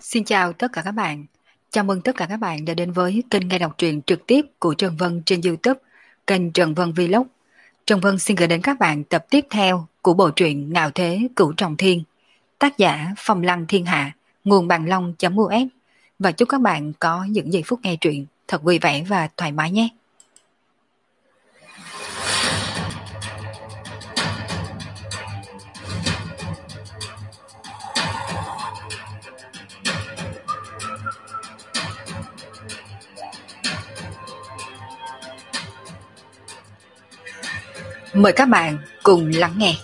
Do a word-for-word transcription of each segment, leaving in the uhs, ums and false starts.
Xin chào tất cả các bạn. Chào mừng tất cả các bạn đã đến với kênh nghe đọc truyện trực tiếp của Trần Vân trên YouTube, kênh Trần Vân Vlog. Trần Vân xin gửi đến các bạn tập tiếp theo của bộ truyện Ngạo Thế Cửu Trọng Thiên, tác giả Phong Lăng Thiên Hạ, nguồn bằng long.us. Và chúc các bạn có những giây phút nghe truyện thật vui vẻ và thoải mái nhé. Mời các bạn cùng lắng nghe.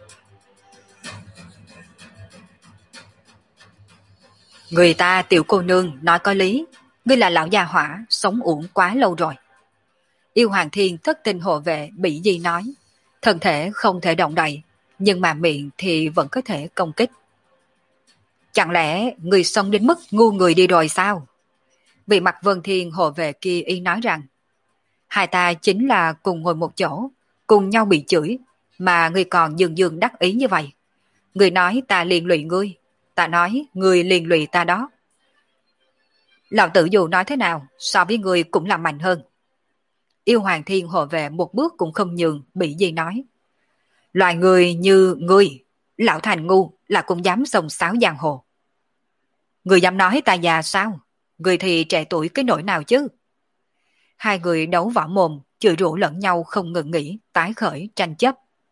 Người ta tiểu cô nương nói có lý, ngươi là lão già hỏa, sống uổng quá lâu rồi. Yêu Hoàng Thiên thất tinh hộ vệ bị di nói, thân thể không thể động đậy, nhưng mà miệng thì vẫn có thể công kích. Chẳng lẽ người sống đến mức ngu người đi rồi sao? Vị mặt Vân Thiên hộ vệ kia y nói rằng, hai ta chính là cùng ngồi một chỗ, cùng nhau bị chửi, mà ngươi còn dường dường đắc ý như vậy. Ngươi nói ta liên lụy ngươi, ta nói ngươi liên lụy ta đó. Lão tử dù nói thế nào, so với ngươi cũng là mạnh hơn. Yêu Hoàng Thiên hộ vệ một bước cũng không nhường, bị gì nói. Loài người như ngươi, lão thành ngu là cũng dám xông xáo giang hồ. Ngươi dám nói ta già sao? Ngươi thì trẻ tuổi cái nỗi nào chứ? Hai người đấu võ mồm, chửi rủa lẫn nhau không ngừng nghỉ, tái khởi tranh chấp.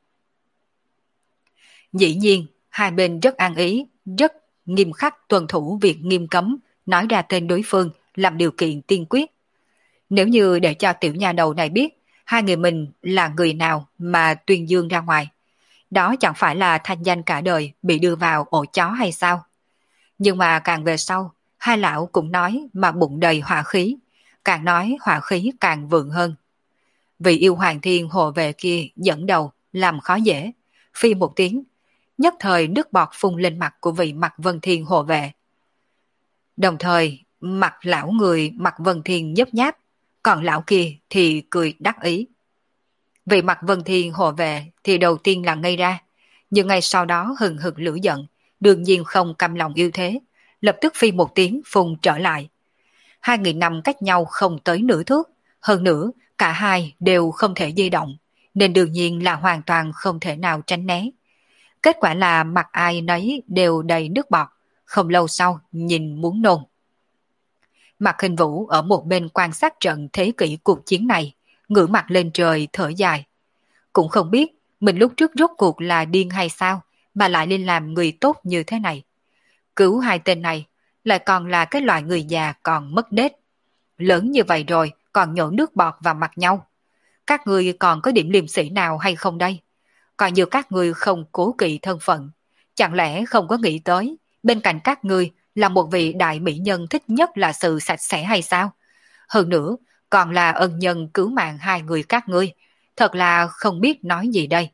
Dĩ nhiên, hai bên rất an ý, rất nghiêm khắc tuân thủ việc nghiêm cấm, nói ra tên đối phương làm điều kiện tiên quyết. Nếu như để cho tiểu nhà đầu này biết hai người mình là người nào mà tuyên dương ra ngoài, đó chẳng phải là thanh danh cả đời bị đưa vào ổ chó hay sao? Nhưng mà càng về sau, hai lão cũng nói mà bụng đầy hỏa khí, càng nói hỏa khí càng vượng hơn. Vì Yêu Hoàng Thiên hộ vệ kia dẫn đầu làm khó dễ, phi một tiếng, nhất thời nước bọt phun lên mặt của vị mặt Vân Thiên hộ vệ. Đồng thời, mặt lão người mặt Vân Thiên nhấp nháp, còn lão kia thì cười đắc ý. Vị mặt Vân Thiên hộ vệ thì đầu tiên là ngây ra, nhưng ngay sau đó hừng hực lửa giận, đương nhiên không cam lòng yêu thế, lập tức phi một tiếng phun trở lại. Hai người nằm cách nhau không tới nửa thước, hơn nữa cả hai đều không thể di động, nên đương nhiên là hoàn toàn không thể nào tránh né. Kết quả là mặt ai nấy đều đầy nước bọt, không lâu sau nhìn muốn nôn. Mạc Hình Vũ ở một bên quan sát trận thế kỷ cuộc chiến này, ngửa mặt lên trời thở dài. Cũng không biết mình lúc trước rốt cuộc là điên hay sao mà lại lên làm người tốt như thế này. Cứu hai tên này lại còn là cái loại người già còn mất nết. Lớn như vậy rồi còn nhổ nước bọt vào mặt nhau. Các người còn có điểm liêm sĩ nào hay không đây? Còn như các người không cố kỵ thân phận, chẳng lẽ không có nghĩ tới bên cạnh các người là một vị đại mỹ nhân thích nhất là sự sạch sẽ hay sao? Hơn nữa, còn là ân nhân cứu mạng hai người các ngươi, thật là không biết nói gì đây.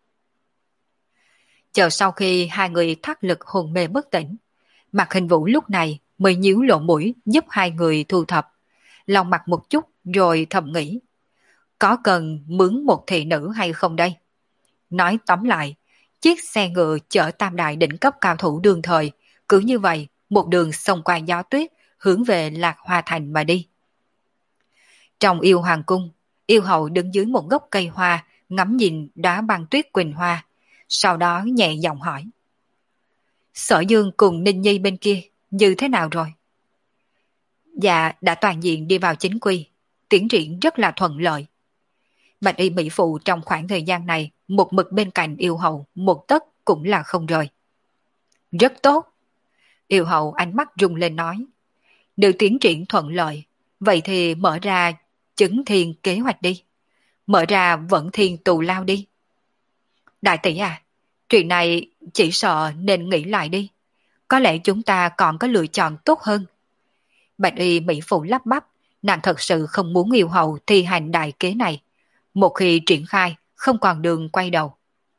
Chờ sau khi hai người thắt lực hồn mê bất tỉnh, Mạc Hình Vũ lúc này mới nhíu lỗ mũi giúp hai người thu thập, lòng mặt một chút rồi thầm nghĩ, có cần mướn một thị nữ hay không đây? Nói tóm lại, chiếc xe ngựa chở tam đại đỉnh cấp cao thủ đương thời, cứ như vậy, một đường xông qua gió tuyết, hướng về Lạc Hoa Thành mà đi. Trong Yêu Hoàng Cung, Yêu Hậu đứng dưới một gốc cây hoa, ngắm nhìn đá băng tuyết quỳnh hoa, sau đó nhẹ giọng hỏi. Sở Dương cùng Ninh Nhi bên kia, như thế nào rồi? Dạ, đã toàn diện đi vào chính quy, tiến triển rất là thuận lợi. Bạch y mỹ phụ trong khoảng thời gian này, một mực bên cạnh Yêu Hậu, một tấc cũng là không rời. Rất tốt. Yêu Hậu ánh mắt rung lên nói. Nếu tiến triển thuận lợi, vậy thì mở ra chứng thiên kế hoạch đi. Mở ra vận thiên tù lao đi. Đại tỷ à, chuyện này chỉ sợ nên nghĩ lại đi. Có lẽ chúng ta còn có lựa chọn tốt hơn. Bạch y mỹ phụ lắp bắp, nàng thật sự không muốn Yêu Hậu thi hành đại kế này. Một khi triển khai, không còn đường quay đầu.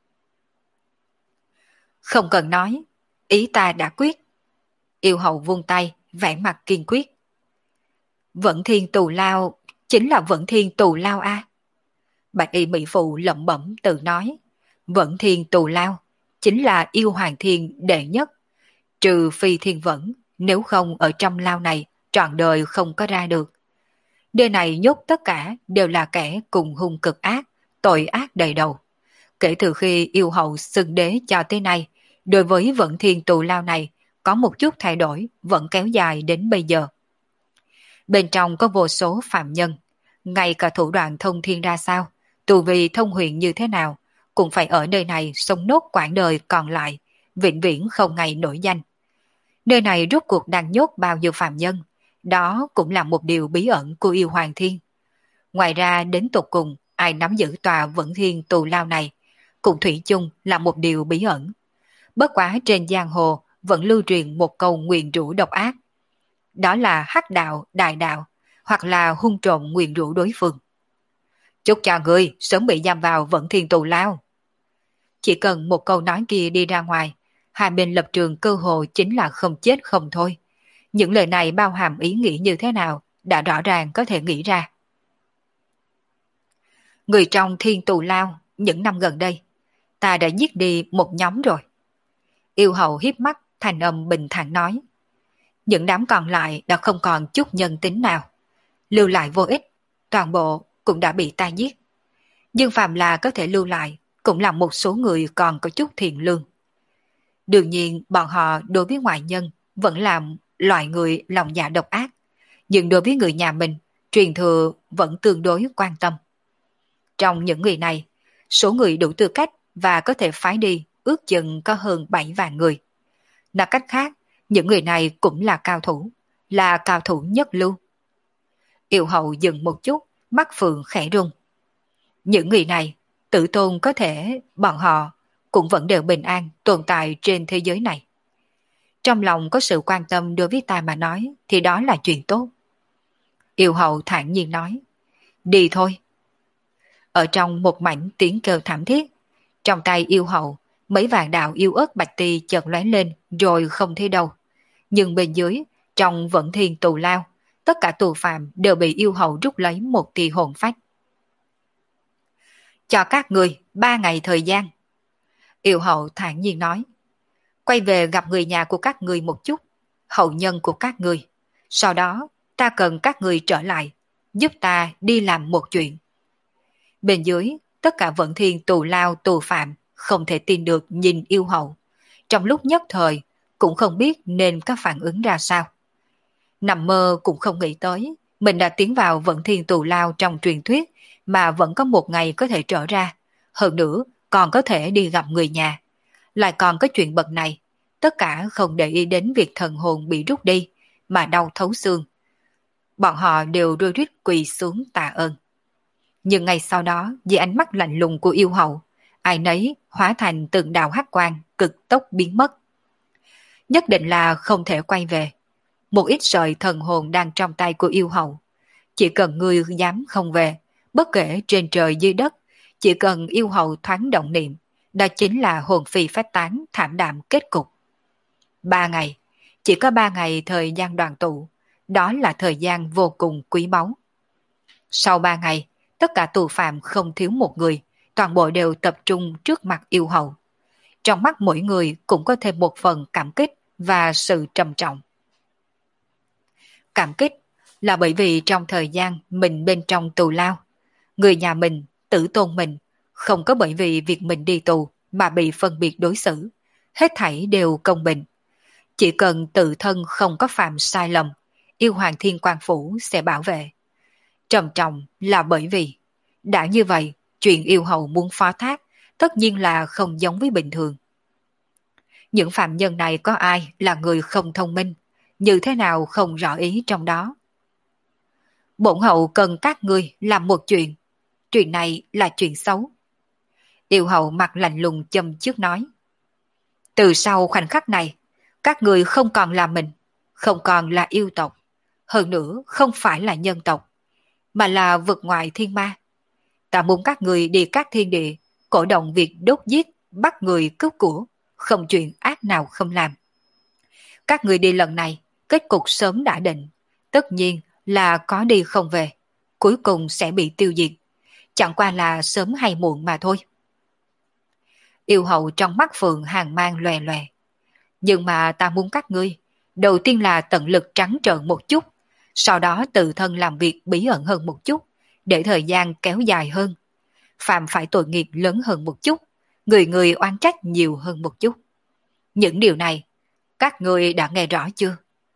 Không cần nói, ý ta đã quyết. Yêu Hậu vung tay, vẻ mặt kiên quyết. Vận thiên tù lao, chính là vận thiên tù lao a. Bạch y mỹ phụ lẩm bẩm tự nói. Vận thiên tù lao, chính là Yêu Hoàng Thiên đệ nhất. Trừ phi thiên vẫn, nếu không ở trong lao này, trọn đời không có ra được. Nơi này nhốt tất cả đều là kẻ cùng hung cực ác, tội ác đầy đầu. Kể từ khi yêu hậu xưng đế cho tới nay, đối với vận thiên tù lao này có một chút thay đổi vẫn kéo dài đến bây giờ. Bên trong có vô số phạm nhân, ngay cả thủ đoạn thông thiên ra sao, tù vì thông huyền như thế nào, cũng phải ở nơi này sống nốt quãng đời còn lại, vĩnh viễn không ngày nổi danh. Nơi này rốt cuộc đang nhốt bao nhiêu phạm nhân, đó cũng là một điều bí ẩn của yêu hoàng thiên. Ngoài ra đến tột cùng ai nắm giữ tòa vận thiên tù lao này, cũng thủy chung là một điều bí ẩn. Bất quá trên giang hồ vẫn lưu truyền một câu nguyền rủa độc ác. Đó là hắc đạo, đại đạo, hoặc là hung trộm nguyền rủa đối phương. Chúc cho người sớm bị giam vào vận thiên tù lao. Chỉ cần một câu nói kia đi ra ngoài, hai bên lập trường cơ hồ chính là không chết không thôi. Những lời này bao hàm ý nghĩ như thế nào, đã rõ ràng có thể nghĩ ra. Người trong thiên tù lao, những năm gần đây, ta đã giết đi một nhóm rồi. Yêu hậu hiếp mắt, thành âm bình thản nói. Những đám còn lại đã không còn chút nhân tính nào. Lưu lại vô ích, toàn bộ cũng đã bị ta giết. Nhưng phàm là có thể lưu lại, cũng là một số người còn có chút thiện lương. Đương nhiên bọn họ đối với ngoại nhân vẫn là loại người lòng dạ độc ác, nhưng đối với người nhà mình, truyền thừa vẫn tương đối quan tâm. Trong những người này, số người đủ tư cách và có thể phái đi ước chừng có hơn bảy vạn người. Nói cách khác, những người này cũng là cao thủ, là cao thủ nhất lưu. Yêu hậu dừng một chút, mắt phượng khẽ rung. Những người này, tự tôn có thể bọn họ cũng vẫn đều bình an tồn tại trên thế giới này. Trong lòng có sự quan tâm đối với ta mà nói thì đó là chuyện tốt. Yêu hậu thản nhiên nói. Đi thôi. Ở trong một mảnh tiếng kêu thảm thiết, trong tay yêu hậu, mấy vạn đạo yêu ớt bạch ti chợt lóe lên rồi không thấy đâu. Nhưng bên dưới, trong vận thiên tù lao, tất cả tù phạm đều bị yêu hậu rút lấy một tia hồn phách. Cho các người ba ngày thời gian. Yêu hậu thản nhiên nói. Quay về gặp người nhà của các người một chút, hậu nhân của các người. Sau đó, ta cần các người trở lại, giúp ta đi làm một chuyện. Bên dưới, tất cả vận thiên tù lao tù phạm không thể tin được nhìn yêu hậu. Trong lúc nhất thời, cũng không biết nên có phản ứng ra sao. Nằm mơ cũng không nghĩ tới, mình đã tiến vào vận thiên tù lao trong truyền thuyết mà vẫn có một ngày có thể trở ra. Hơn nữa, còn có thể đi gặp người nhà. Lại còn có chuyện bậc này, tất cả không để ý đến việc thần hồn bị rút đi, mà đau thấu xương. Bọn họ đều rơi rít quỳ xuống tạ ơn. Nhưng ngày sau đó, vì ánh mắt lạnh lùng của yêu hậu, ai nấy hóa thành từng đạo hắc quang cực tốc biến mất. Nhất định là không thể quay về. Một ít sợi thần hồn đang trong tay của yêu hậu. Chỉ cần ngươi dám không về, bất kể trên trời dưới đất, chỉ cần yêu hậu thoáng động niệm, đó chính là hồn phi phách tán thảm đạm kết cục. Ba ngày, chỉ có ba ngày thời gian đoàn tụ, đó là thời gian vô cùng quý báu. Sau ba ngày, tất cả tù phạm không thiếu một người, toàn bộ đều tập trung trước mặt yêu hậu. Trong mắt mỗi người cũng có thêm một phần cảm kích và sự trầm trọng. Cảm kích là bởi vì trong thời gian mình bên trong tù lao, người nhà mình, tử tôn mình, không có bởi vì việc mình đi tù mà bị phân biệt đối xử, hết thảy đều công bình. Chỉ cần tự thân không có phạm sai lầm, yêu hoàng thiên quan phủ sẽ bảo vệ. Trầm trọng là bởi vì, đã như vậy, chuyện yêu hậu muốn phó thác, tất nhiên là không giống với bình thường. Những phạm nhân này có ai là người không thông minh, như thế nào không rõ ý trong đó. Bổn hậu cần các ngươi làm một chuyện, chuyện này là chuyện xấu. Yêu hậu mặt lạnh lùng châm trước nói. Từ sau khoảnh khắc này, các người không còn là mình, không còn là yêu tộc, hơn nữa không phải là nhân tộc, mà là vực ngoại thiên ma. Ta muốn các người đi các thiên địa, cổ động việc đốt giết, bắt người cướp của, không chuyện ác nào không làm. Các người đi lần này, kết cục sớm đã định, tất nhiên là có đi không về, cuối cùng sẽ bị tiêu diệt, chẳng qua là sớm hay muộn mà thôi. Yêu hậu trong mắt phượng hàng mang lòe lòe. Nhưng mà ta muốn các ngươi, đầu tiên là tận lực trắng trợn một chút, sau đó tự thân làm việc bí ẩn hơn một chút, để thời gian kéo dài hơn. Phạm phải tội nghiệp lớn hơn một chút, người người oán trách nhiều hơn một chút. Những điều này, các người đã nghe rõ chưa?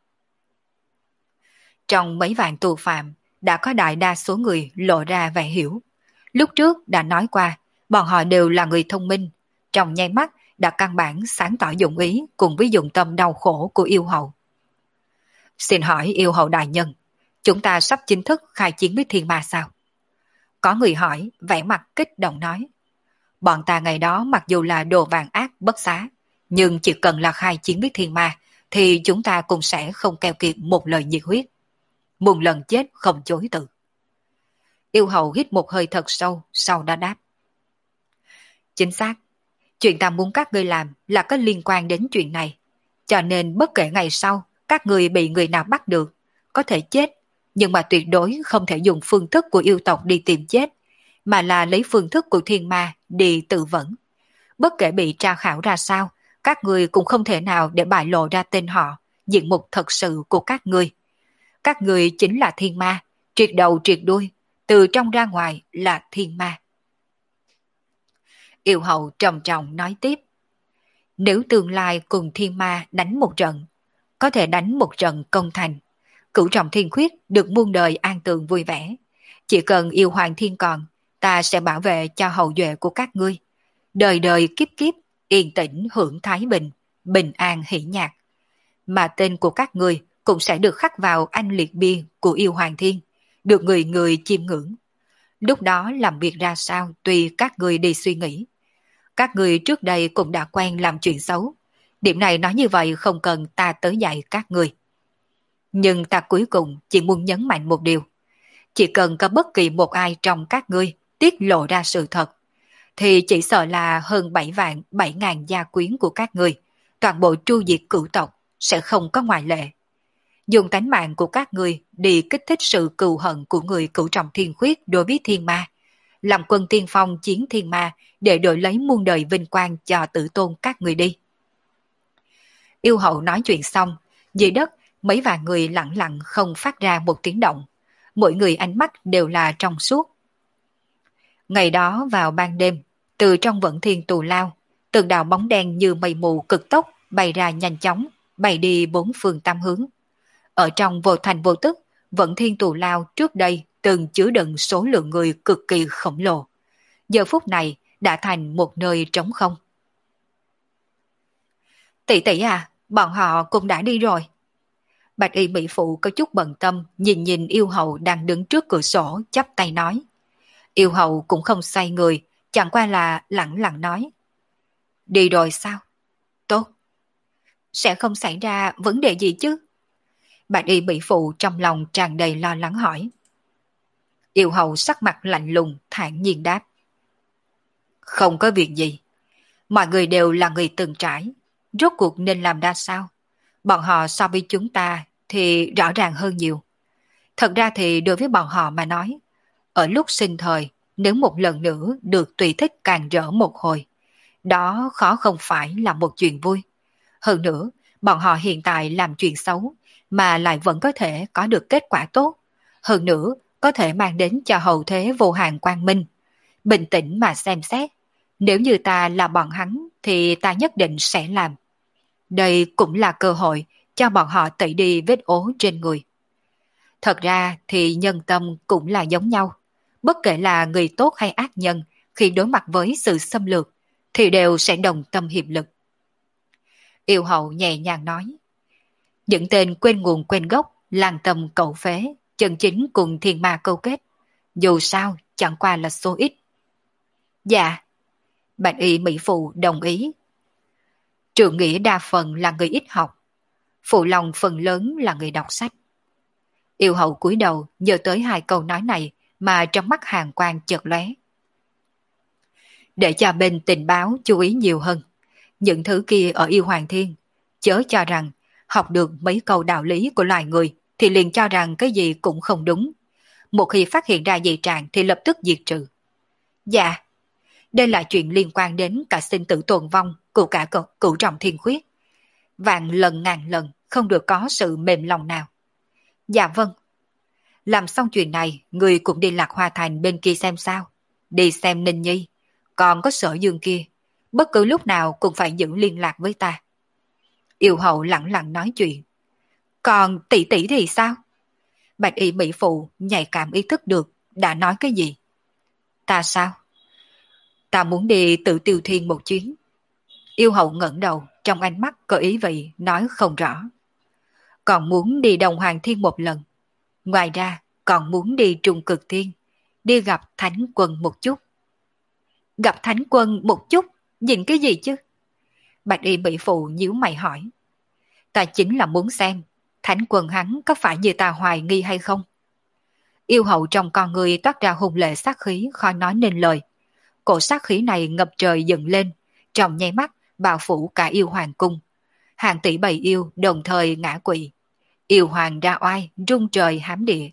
Trong mấy vạn tù phạm, đã có đại đa số người lộ ra vẻ hiểu. Lúc trước đã nói qua, bọn họ đều là người thông minh, trong nháy mắt đã căn bản sáng tỏ dụng ý cùng với dụng tâm đau khổ của yêu hậu. Xin hỏi yêu hậu đại nhân, chúng ta sắp chính thức khai chiến với thiên ma sao? Có người hỏi, vẻ mặt kích động nói. Bọn ta ngày đó mặc dù là đồ vàng ác bất xá, nhưng chỉ cần là khai chiến với thiên ma, thì chúng ta cũng sẽ không keo kiệt một lời nhiệt huyết. Muôn lần chết không chối từ. Yêu hậu hít một hơi thật sâu, sau đó đáp. Chính xác, chuyện ta muốn các ngươi làm là có liên quan đến chuyện này. Cho nên bất kể ngày sau, các ngươi bị người nào bắt được, có thể chết, nhưng mà tuyệt đối không thể dùng phương thức của yêu tộc đi tìm chết, mà là lấy phương thức của thiên ma đi tự vẫn. Bất kể bị tra khảo ra sao, các ngươi cũng không thể nào để bại lộ ra tên họ, diện mục thật sự của các ngươi. Các ngươi chính là thiên ma, triệt đầu triệt đuôi, từ trong ra ngoài là thiên ma. Yêu hậu trầm trọng nói tiếp. Nếu tương lai cùng thiên ma đánh một trận, có thể đánh một trận công thành, cửu trọng thiên khuyết được muôn đời an tường vui vẻ. Chỉ cần yêu hoàng thiên còn, ta sẽ bảo vệ cho hậu duệ của các ngươi. Đời đời kiếp kiếp, yên tĩnh hưởng thái bình, bình an hỷ nhạc. Mà tên của các ngươi cũng sẽ được khắc vào anh liệt bia của yêu hoàng thiên, được người người chiêm ngưỡng. Lúc đó làm việc ra sao tùy các ngươi đi suy nghĩ. Các ngươi trước đây cũng đã quen làm chuyện xấu. Điểm này nói như vậy không cần ta tới dạy các ngươi. Nhưng ta cuối cùng chỉ muốn nhấn mạnh một điều. Chỉ cần có bất kỳ một ai trong các ngươi tiết lộ ra sự thật, thì chỉ sợ là hơn bảy vạn bảy ngàn gia quyến của các ngươi, toàn bộ tru diệt cửu tộc, sẽ không có ngoại lệ. Dùng tánh mạng của các ngươi đi kích thích sự cừu hận của người cửu trọng thiên khuyết đối với thiên ma, làm quân tiên phong chiến thiên ma để đổi lấy muôn đời vinh quang cho tử tôn các người đi. Yêu hậu nói chuyện xong, dưới đất mấy vạn người lặng lặng không phát ra một tiếng động, mỗi người ánh mắt đều là trong suốt. Ngày đó vào ban đêm, từ trong vận thiên tù lao, từng đạo bóng đen như mây mù cực tốc bay ra nhanh chóng, bay đi bốn phương tám hướng. Ở trong vô thành vô tức, vận thiên tù lao trước đây từng chứa đựng số lượng người cực kỳ khổng lồ. Giờ phút này đã thành một nơi trống không. Tỷ tỷ à, bọn họ cũng đã đi rồi. Bạch y mỹ phụ có chút bận tâm, nhìn nhìn yêu hậu đang đứng trước cửa sổ, chắp tay nói. Yêu hậu cũng không xoay người, chẳng qua là lẳng lặng nói. Đi rồi sao? Tốt. Sẽ không xảy ra vấn đề gì chứ? Bạch y mỹ phụ trong lòng tràn đầy lo lắng hỏi. Yêu hậu sắc mặt lạnh lùng, thản nhiên đáp. Không có việc gì. Mọi người đều là người từng trải. Rốt cuộc nên làm ra sao? Bọn họ so với chúng ta thì rõ ràng hơn nhiều. Thật ra thì đối với bọn họ mà nói, ở lúc sinh thời, nếu một lần nữa được tùy thích càng rỡ một hồi, đó khó không phải là một chuyện vui. Hơn nữa, bọn họ hiện tại làm chuyện xấu, mà lại vẫn có thể có được kết quả tốt. Hơn nữa, có thể mang đến cho hậu thế vô hạn quang minh. Bình tĩnh mà xem xét, nếu như ta là bọn hắn thì ta nhất định sẽ làm. Đây cũng là cơ hội cho bọn họ tẩy đi vết ố trên người. Thật ra thì nhân tâm cũng là giống nhau. Bất kể là người tốt hay ác nhân, khi đối mặt với sự xâm lược, thì đều sẽ đồng tâm hiệp lực. Yêu hậu nhẹ nhàng nói. Những tên quên nguồn quên gốc, làng tầm cậu phế, chân chính cùng thiên ma câu kết. Dù sao, chẳng qua là số ít. Dạ. Bạch y mỹ phụ đồng ý. Trượng nghĩa đa phần là người ít học. Phụ lòng phần lớn là người đọc sách. Yêu hậu cúi đầu nhớ tới hai câu nói này mà trong mắt hàn quang chợt lóe. Để cho bên tình báo chú ý nhiều hơn. Những thứ kia ở yêu hoàng thiên, chớ cho rằng học được mấy câu đạo lý của loài người thì liền cho rằng cái gì cũng không đúng. Một khi phát hiện ra dị trạng thì lập tức diệt trừ. Dạ, đây là chuyện liên quan đến cả sinh tử tồn vong của cả cựu trọng thiên khuyết. Vạn lần ngàn lần không được có sự mềm lòng nào. Dạ vâng. Làm xong chuyện này, người cũng đi Lạc Hoa Thành bên kia xem sao. Đi xem Ninh Nhi. Còn có Sở Dương kia, bất cứ lúc nào cũng phải giữ liên lạc với ta. Yêu hậu lặng lặng nói chuyện. Còn tỷ tỷ thì sao? Bạch y mỹ phụ nhạy cảm ý thức được đã nói cái gì. Ta sao? Ta muốn đi tự tiêu thiên một chuyến. Yêu hậu ngẩng đầu, trong ánh mắt có ý vị nói không rõ. Còn muốn đi Đồng Hoàng Thiên một lần. Ngoài ra còn muốn đi Trung Cực Thiên, đi gặp Thánh Quân một chút. Gặp Thánh Quân một chút? Nhìn cái gì chứ? Bạch y mỹ phụ nhíu mày hỏi. Ta chính là muốn xem Thánh Quân hắn có phải như ta hoài nghi hay không? Yêu hậu trong con người toát ra hung lệ sát khí khó nói nên lời. Cổ sát khí này ngập trời dựng lên, trong nháy mắt bao phủ cả yêu hoàng cung. Hàng tỷ bầy yêu đồng thời ngã quỵ. Yêu hoàng ra oai, rung trời hám địa.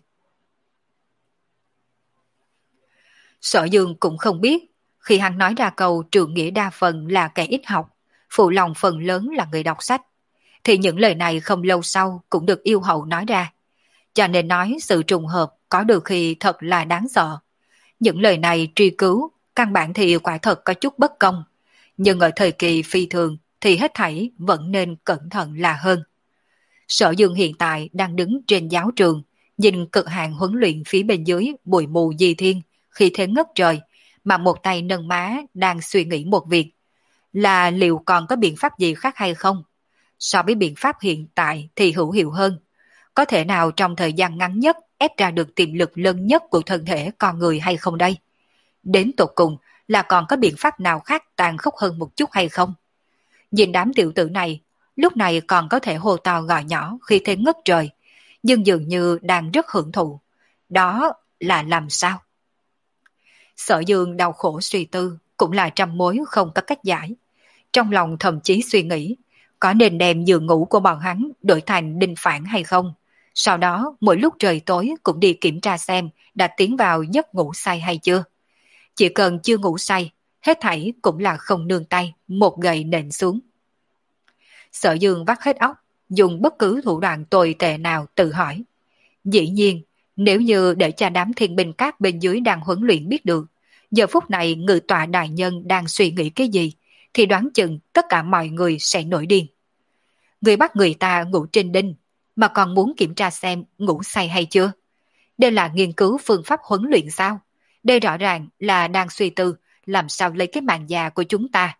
Sở Dương cũng không biết, khi hắn nói ra câu trượng nghĩa đa phần là kẻ ít học, phụ lòng phần lớn là người đọc sách, thì những lời này không lâu sau cũng được yêu hậu nói ra. Cho nên nói sự trùng hợp có được khi thật là đáng sợ. Những lời này truy cứu, căn bản thì quả thật có chút bất công. Nhưng ở thời kỳ phi thường thì hết thảy vẫn nên cẩn thận là hơn. Sở Dương hiện tại đang đứng trên giáo trường, nhìn cực hạn huấn luyện phía bên dưới bụi mù di thiên, khi thế ngất trời, mà một tay nâng má đang suy nghĩ một việc. Là liệu còn có biện pháp gì khác hay không? So với biện pháp hiện tại thì hữu hiệu hơn. Có thể nào trong thời gian ngắn nhất ép ra được tiềm lực lớn nhất của thân thể con người hay không đây? Đến tột cùng là còn có biện pháp nào khác tàn khốc hơn một chút hay không? Nhìn đám tiểu tử này, lúc này còn có thể hô to gọi nhỏ khi thế ngất trời, nhưng dường như đang rất hưởng thụ. Đó là làm sao? Sở Dương đau khổ suy tư, cũng là trăm mối không có cách giải. Trong lòng thậm chí suy nghĩ, có nên đem giường ngủ của bọn hắn đổi thành đinh phản hay không? Sau đó mỗi lúc trời tối cũng đi kiểm tra xem đã tiến vào giấc ngủ say hay chưa. Chỉ cần chưa ngủ say, hết thảy cũng là không nương tay, một gậy nện xuống. Sở Dương vắt hết óc, dùng bất cứ thủ đoạn tồi tệ nào tự hỏi. Dĩ nhiên, nếu như để cho đám thiên binh các bên dưới đang huấn luyện biết được, giờ phút này ngự tọa đại nhân đang suy nghĩ cái gì, thì đoán chừng tất cả mọi người sẽ nổi điên. Người bắt người ta ngủ trên đinh, mà còn muốn kiểm tra xem ngủ say hay chưa. Đây là nghiên cứu phương pháp huấn luyện sao? Đây rõ ràng là đang suy tư làm sao lấy cái mạng già của chúng ta.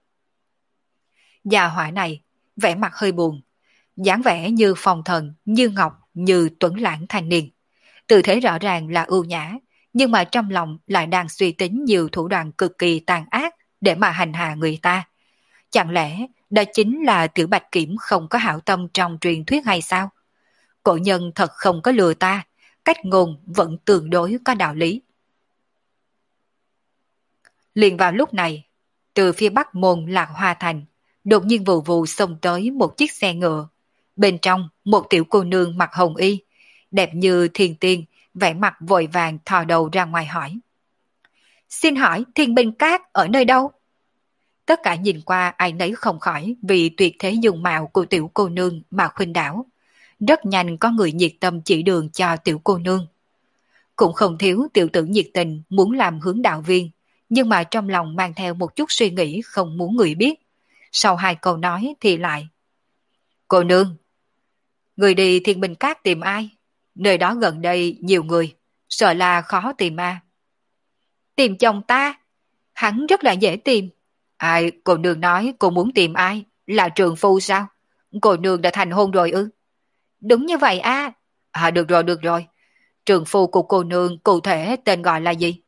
Già hỏa này, vẻ mặt hơi buồn, dáng vẻ như phong thần, như ngọc, như tuấn lãng thanh niên. Tư thế rõ ràng là ưu nhã, nhưng mà trong lòng lại đang suy tính nhiều thủ đoạn cực kỳ tàn ác để mà hành hạ người ta. Chẳng lẽ đó chính là Tiểu Bạch Kiểm không có hảo tâm trong truyền thuyết hay sao? Cổ nhân thật không có lừa ta, cách ngôn vẫn tương đối có đạo lý. Liền vào lúc này, từ phía bắc môn Lạc Hoa Thành, đột nhiên vù vù xông tới một chiếc xe ngựa. Bên trong, một tiểu cô nương mặc hồng y, đẹp như thiên tiên, vẻ mặt vội vàng thò đầu ra ngoài hỏi. Xin hỏi thiên binh các ở nơi đâu? Tất cả nhìn qua ai nấy không khỏi vì tuyệt thế dung mạo của tiểu cô nương mà khuynh đảo. Rất nhanh có người nhiệt tâm chỉ đường cho tiểu cô nương. Cũng không thiếu tiểu tử nhiệt tình muốn làm hướng đạo viên, nhưng mà trong lòng mang theo một chút suy nghĩ không muốn người biết. Sau hai câu nói thì lại. Cô nương, người đi thiên binh các tìm ai? Nơi đó gần đây nhiều người, sợ là khó tìm à. Tìm chồng ta? Hắn rất là dễ tìm. Ai, cô nương nói cô muốn tìm ai? Là trường phu sao? Cô nương đã thành hôn rồi ư? Đúng như vậy à. À được rồi, được rồi. Trường phu của cô nương cụ thể tên gọi là gì?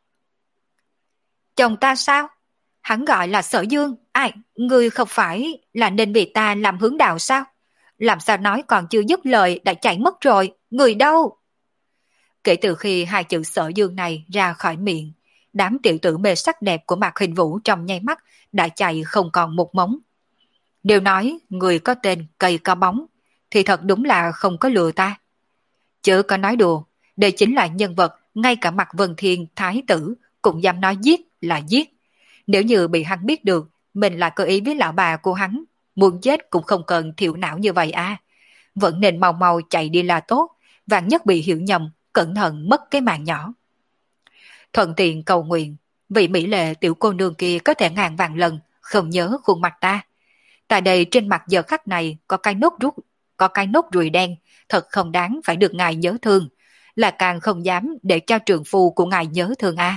Chồng ta sao? Hắn gọi là Sở Dương. Ai, ngươi không phải là nên bị ta làm hướng đạo sao? Làm sao nói còn chưa dứt lời đã chạy mất rồi, người đâu? Kể từ khi hai chữ Sở Dương này ra khỏi miệng, đám tiểu tử mê sắc đẹp của Mạc Hình Vũ trong nháy mắt đã chạy không còn một móng. Đều nói người có tên cây có bóng, thì thật đúng là không có lừa ta. Chứ có nói đùa, đây chính là nhân vật ngay cả Mạc Vân Thiên Thái tử cũng dám nói giết là giết. Nếu như bị hắn biết được mình là cơ ý với lão bà của hắn, muốn chết cũng không cần thiểu não như vậy à, vẫn nên mau mau chạy đi là tốt, vạn nhất bị hiểu nhầm, cẩn thận mất cái mạng nhỏ. Thuận tiện cầu nguyện, vị mỹ lệ tiểu cô nương kia có thể ngàn vạn lần không nhớ khuôn mặt ta. Tại đây trên mặt giờ khắc này có cái nốt rút, có cái nốt ruồi đen, thật không đáng phải được ngài nhớ thương, là càng không dám để cho trường phu của ngài nhớ thương a.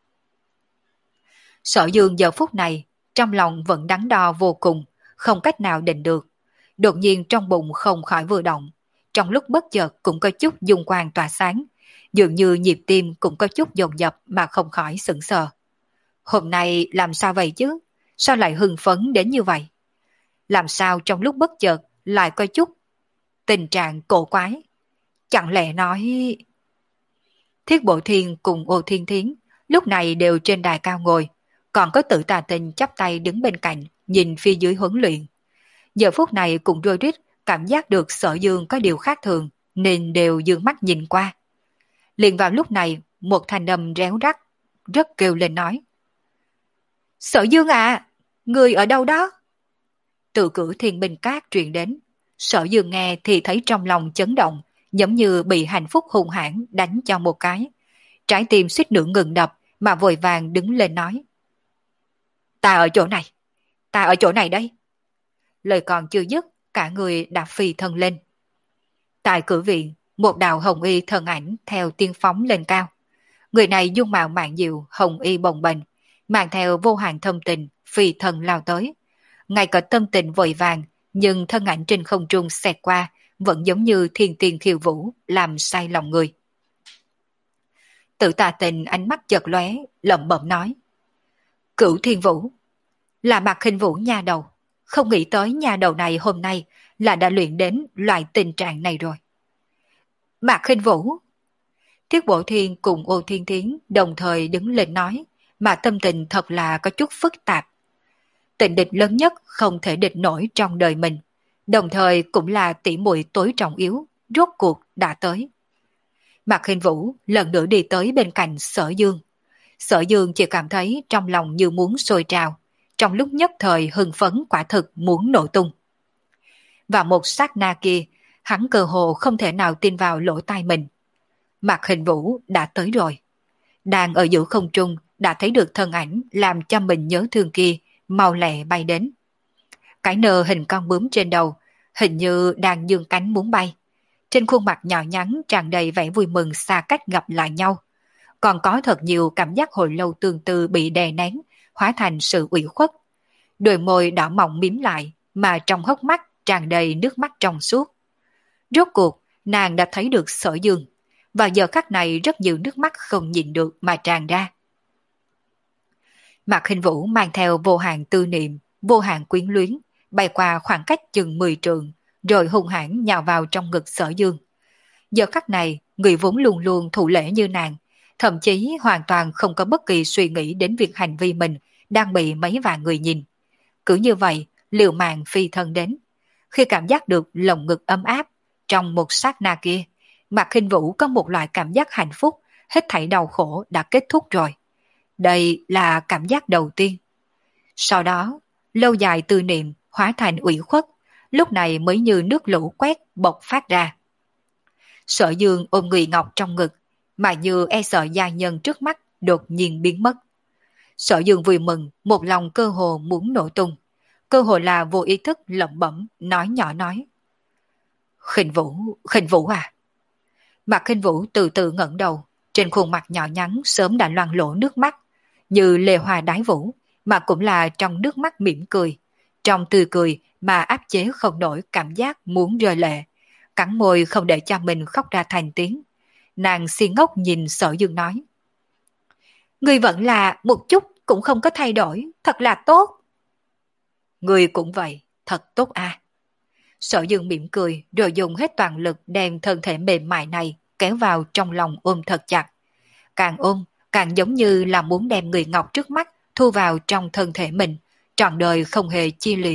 Sở Dương giờ phút này, trong lòng vẫn đắn đo vô cùng, không cách nào định được. Đột nhiên trong bụng không khỏi vừa động, trong lúc bất chợt cũng có chút dung quang tỏa sáng, dường như nhịp tim cũng có chút dồn dập mà không khỏi sững sờ. Hôm nay làm sao vậy chứ? Sao lại hưng phấn đến như vậy? Làm sao trong lúc bất chợt lại có chút tình trạng cổ quái? Chẳng lẽ nói... Thiết Bộ Thiên cùng Ô Thiên Thiến lúc này đều trên đài cao ngồi, còn có Tử Tà Tinh chắp tay đứng bên cạnh nhìn phía dưới huấn luyện. Giờ phút này cũng đôi rít cảm giác được Sở Dương có điều khác thường nên đều dương mắt nhìn qua. Liền vào lúc này một thanh âm réo rắt rất kêu lên nói: Sở Dương à, người ở đâu đó? Từ cửa Thiên Bình Cát truyền đến. Sở Dương nghe thì thấy trong lòng chấn động, giống như bị hạnh phúc hung hãn đánh cho một cái. Trái tim suýt nữa ngừng đập mà vội vàng đứng lên nói: Ta ở chỗ này, ta ở chỗ này đây. Lời còn chưa dứt, cả người đã phi thân lên. Tại cửa viện, một đạo hồng y thân ảnh theo tiên phóng lên cao. Người này dung mạo mạn diệu, hồng y bồng bềnh, mang theo vô hạn thâm tình, phi thân lao tới. Ngay cả tâm tình vội vàng, nhưng thân ảnh trên không trung xẹt qua, vẫn giống như thiên tiên khiêu vũ, làm say lòng người. Tử Tà Tình ánh mắt chợt lóe, lẩm bẩm nói: Cửu Thiên Vũ, là Mạc Khinh Vũ nha đầu. Không nghĩ tới nhà đầu này hôm nay là đã luyện đến loại tình trạng này rồi. Mạc Khinh Vũ. Thiết Bộ Thiên cùng Ô Thiên Thiến đồng thời đứng lên nói, mà tâm tình thật là có chút phức tạp. Tình địch lớn nhất không thể địch nổi trong đời mình, đồng thời cũng là tỷ muội tối trọng yếu, rốt cuộc đã tới. Mạc Khinh Vũ lần nữa đi tới bên cạnh Sở Dương. Sở Dương chỉ cảm thấy trong lòng như muốn sôi trào, trong lúc nhất thời hưng phấn quả thực muốn nổ tung. Và một sát na kia, hắn cơ hồ không thể nào tin vào lỗ tai mình. Mạc Khinh Vũ đã tới rồi. Đang ở giữa không trung đã thấy được thân ảnh làm cho mình nhớ thương kia mau lẹ bay đến. Cái nơ hình con bướm trên đầu hình như đang dương cánh muốn bay. Trên khuôn mặt nhỏ nhắn tràn đầy vẻ vui mừng xa cách gặp lại nhau. Còn có thật nhiều cảm giác hồi lâu tương tư bị đè nén, hóa thành sự ủy khuất. Đôi môi đỏ mọng mím lại, mà trong hốc mắt tràn đầy nước mắt trong suốt. Rốt cuộc, nàng đã thấy được Sở Dương. Và giờ khắc này rất nhiều nước mắt không nhìn được mà tràn ra. Mạc Khinh Vũ mang theo vô hạn tư niệm, vô hạn quyến luyến, bay qua khoảng cách chừng mười trượng, rồi hung hãn nhào vào trong ngực Sở Dương. Giờ khắc này, người vốn luôn luôn thủ lễ như nàng, thậm chí hoàn toàn không có bất kỳ suy nghĩ đến việc hành vi mình đang bị mấy vạn người nhìn. Cứ như vậy, liều mạng phi thân đến. Khi cảm giác được lồng ngực ấm áp, trong một sát na kia, Mạc Khinh Vũ có một loại cảm giác hạnh phúc, hết thảy đau khổ đã kết thúc rồi. Đây là cảm giác đầu tiên. Sau đó, lâu dài tư niệm hóa thành ủy khuất, lúc này mới như nước lũ quét bộc phát ra. Sở Dương ôm người ngọc trong ngực, mà như e sợ gia nhân trước mắt đột nhiên biến mất. Sở Dương vui mừng, một lòng cơ hồ muốn nổ tung. Cơ hồ là vô ý thức lẩm bẩm, nói nhỏ nói: Khinh Vũ, Khinh Vũ à. Mạc Khinh Vũ từ từ ngẩng đầu, trên khuôn mặt nhỏ nhắn sớm đã loang lổ nước mắt, như lê hoa đái vũ, mà cũng là trong nước mắt mỉm cười, trong tươi cười mà áp chế không nổi cảm giác muốn rơi lệ, cắn môi không để cho mình khóc ra thành tiếng. Nàng si ngốc nhìn Sở Dương nói: Ngươi vẫn là một chút cũng không có thay đổi, thật là tốt. Ngươi cũng vậy, thật tốt à. Sở Dương mỉm cười rồi dùng hết toàn lực đem thân thể mềm mại này kéo vào trong lòng ôm thật chặt. Càng ôm, càng giống như là muốn đem người ngọc trước mắt thu vào trong thân thể mình, trọn đời không hề chia lìa.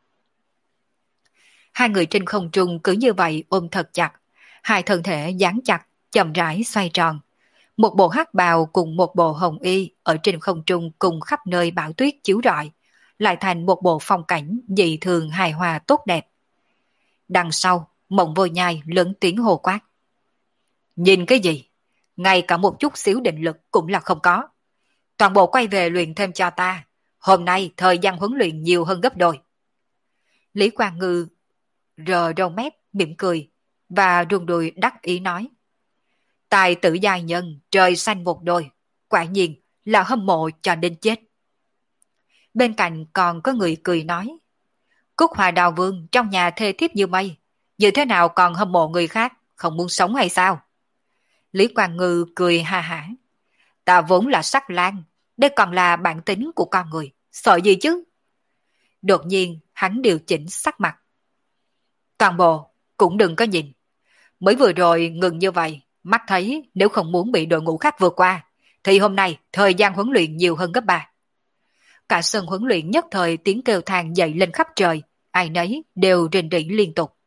Hai người trên không trung cứ như vậy ôm thật chặt, hai thân thể dán chặt, chậm rãi xoay tròn. Một bộ hắc bào cùng một bộ hồng y ở trên không trung cùng khắp nơi bão tuyết chiếu rọi, lại thành một bộ phong cảnh dị thường hài hòa tốt đẹp. Đằng sau, Mộng Vô Nhai lớn tiếng hồ quát. Nhìn cái gì? Ngay cả một chút xíu định lực cũng là không có. Toàn bộ quay về luyện thêm cho ta. Hôm nay thời gian huấn luyện nhiều hơn gấp đôi. Lý Quang Ngư rờ râu mép mỉm cười và rung đùi đắc ý nói. Tài tử giai nhân trời xanh một đôi. Quả nhiên là hâm mộ cho đến chết. Bên cạnh còn có người cười nói. Cúc Hoa Đào Vương trong nhà thê thiếp như mây. Như thế nào còn hâm mộ người khác, không muốn sống hay sao? Lý Quang Ngư cười ha hả. Ta vốn là sắc lang, đây còn là bản tính của con người, sợ gì chứ? Đột nhiên hắn điều chỉnh sắc mặt. Toàn bộ cũng đừng có nhìn. Mới vừa rồi ngừng như vậy, mắt thấy nếu không muốn bị đội ngũ khác vượt qua, thì hôm nay thời gian huấn luyện nhiều hơn gấp ba. Cả sân huấn luyện nhất thời tiếng kêu than dậy lên khắp trời, ai nấy đều rền rỉ liên tục.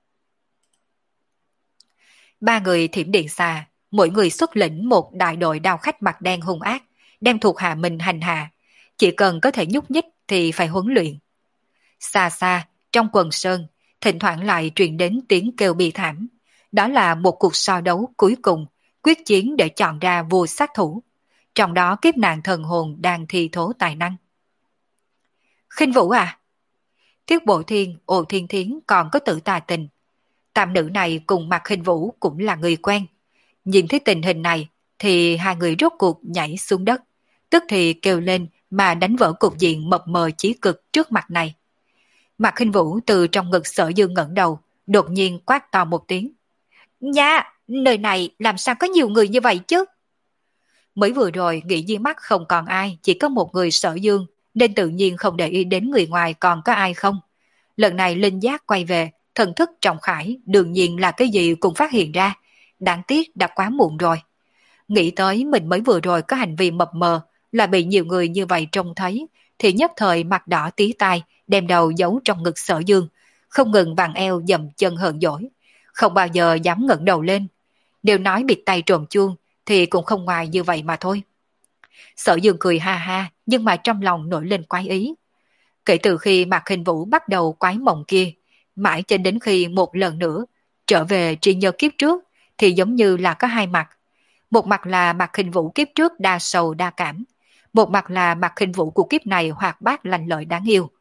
Ba người thiểm điện xà, mỗi người xuất lĩnh một đại đội đao khách mặt đen hung ác, đem thuộc hạ mình hành hạ. Chỉ cần có thể nhúc nhích thì phải huấn luyện. Xa xa, trong quần sơn, thỉnh thoảng lại truyền đến tiếng kêu bi thảm. Đó là một cuộc so đấu cuối cùng, quyết chiến để chọn ra vua sát thủ. Trong đó kiếp nạn thần hồn đang thi thố tài năng. Khinh Vũ à? Tiết Bộ Thiên, Ồ Thiên Thiến còn có Tử Tà Tình. Tam nữ này cùng Mạc Khinh Vũ cũng là người quen. Nhìn thấy tình hình này thì hai người rốt cuộc nhảy xuống đất, tức thì kêu lên mà đánh vỡ cục diện mập mờ chí cực trước mặt này. Mạc Khinh Vũ từ trong ngực Sở Dương ngẩng đầu, đột nhiên quát to một tiếng. Nha, nơi này làm sao có nhiều người như vậy chứ? Mới vừa rồi nghĩ dưới mắt không còn ai, chỉ có một người Sở Dương, nên tự nhiên không để ý đến người ngoài còn có ai không. Lần này linh giác quay về, thần thức trọng khải đương nhiên là cái gì cũng phát hiện ra. Đáng tiếc đã quá muộn rồi. Nghĩ tới mình mới vừa rồi có hành vi mập mờ là bị nhiều người như vậy trông thấy, thì nhất thời mặt đỏ tí tai, đem đầu giấu trong ngực Sở Dương, không ngừng vặn eo dầm chân hờn dỗi, không bao giờ dám ngẩng đầu lên. Nếu nói bịt tay trộm chuông thì cũng không ngoài như vậy mà thôi. Sở Dương cười ha ha, nhưng mà trong lòng nổi lên quái ý. Kể từ khi Mạc Khinh Vũ bắt đầu quái mộng kia, mãi cho đến khi một lần nữa trở về trí nhớ kiếp trước, thì giống như là có hai mặt. Một mặt là Mạc Khinh Vũ kiếp trước đa sầu đa cảm, một mặt là Mạc Khinh Vũ của kiếp này hoạt bát lành lợi đáng yêu.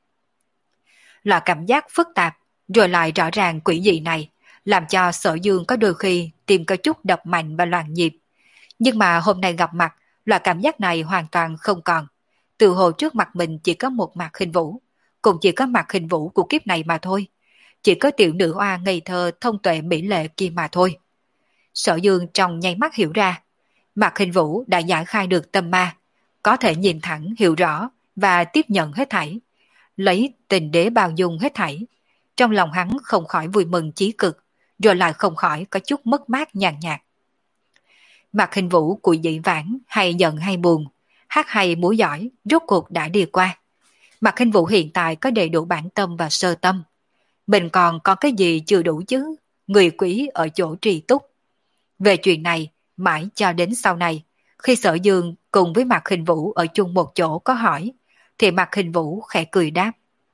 Là cảm giác phức tạp, rồi lại rõ ràng quỷ dị này, làm cho Sở Dương có đôi khi tìm có chút đập mạnh và loạn nhịp. Nhưng mà hôm nay gặp mặt, loại cảm giác này hoàn toàn không còn. Từ hồ trước mặt mình chỉ có một Mạc Khinh Vũ, cũng chỉ có Mạc Khinh Vũ của kiếp này mà thôi. Chỉ có tiểu nữ oa ngây thơ thông tuệ mỹ lệ kia mà thôi. Sở Dương trong nháy mắt hiểu ra, Mạc Khinh Vũ đã giải khai được tâm ma, có thể nhìn thẳng hiểu rõ và tiếp nhận hết thảy, lấy tình đế bao dung hết thảy. Trong lòng hắn không khỏi vui mừng chí cực, rồi lại không khỏi có chút mất mát nhàn nhạt. Mạc Khinh Vũ của dị vãng hay giận hay buồn, hát hay múa giỏi, rốt cuộc đã đi qua. Mạc Khinh Vũ hiện tại có đầy đủ bản tâm và sơ tâm. Mình còn có cái gì chưa đủ chứ? Người quý ở chỗ trì túc. Về chuyện này, mãi cho đến sau này, khi Sở Dương cùng với Mạc Khinh Vũ ở chung một chỗ có hỏi, thì Mạc Khinh Vũ khẽ cười đáp.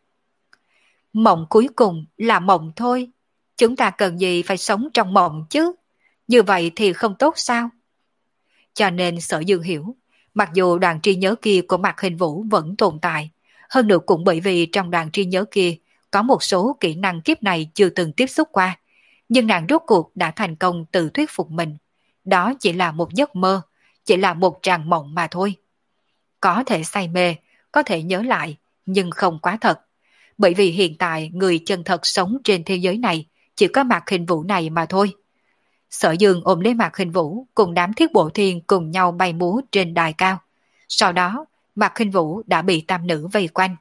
Mộng cuối cùng là mộng thôi. Chúng ta cần gì phải sống trong mộng chứ? Như vậy thì không tốt sao? Cho nên Sở Dương hiểu, mặc dù đoạn trí nhớ kia của Mạc Khinh Vũ vẫn tồn tại, hơn nữa cũng bởi vì trong đoạn trí nhớ kia có một số kỹ năng kiếp này chưa từng tiếp xúc qua, nhưng nàng rốt cuộc đã thành công tự thuyết phục mình. Đó chỉ là một giấc mơ, chỉ là một tràng mộng mà thôi. Có thể say mê, có thể nhớ lại, nhưng không quá thật. Bởi vì hiện tại người chân thật sống trên thế giới này chỉ có Mạc Khinh Vũ này mà thôi. Sở Dương ôm lấy Mạc Khinh Vũ cùng đám Thiết Bộ Thiên cùng nhau bay múa trên đài cao. Sau đó, Mạc Khinh Vũ đã bị tam nữ vây quanh.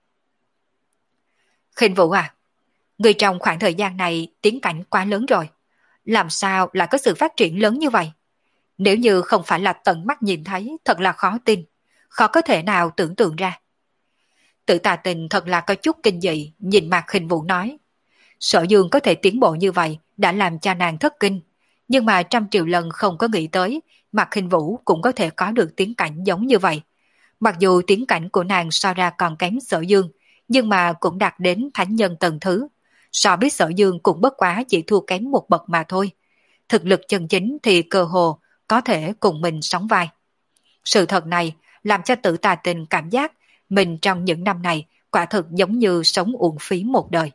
Khinh Vũ à, người trong khoảng thời gian này tiến cảnh quá lớn rồi. Làm sao lại có sự phát triển lớn như vậy? Nếu như không phải là tận mắt nhìn thấy, thật là khó tin, khó có thể nào tưởng tượng ra. Tử Tà Tình thật là có chút kinh dị, nhìn Mạc Khinh Vũ nói. Sở Dương có thể tiến bộ như vậy đã làm cho nàng thất kinh, nhưng mà trăm triệu lần không có nghĩ tới Mạc Khinh Vũ cũng có thể có được tiến cảnh giống như vậy. Mặc dù tiến cảnh của nàng so ra còn kém Sở Dương, nhưng mà cũng đạt đến thánh nhân tầng thứ. So với Sở Dương cũng bất quá chỉ thua kém một bậc mà thôi. Thực lực chân chính thì cơ hồ có thể cùng mình sóng vai. Sự thật này làm cho Tử Tà Tình cảm giác mình trong những năm này quả thực giống như sống uổng phí một đời.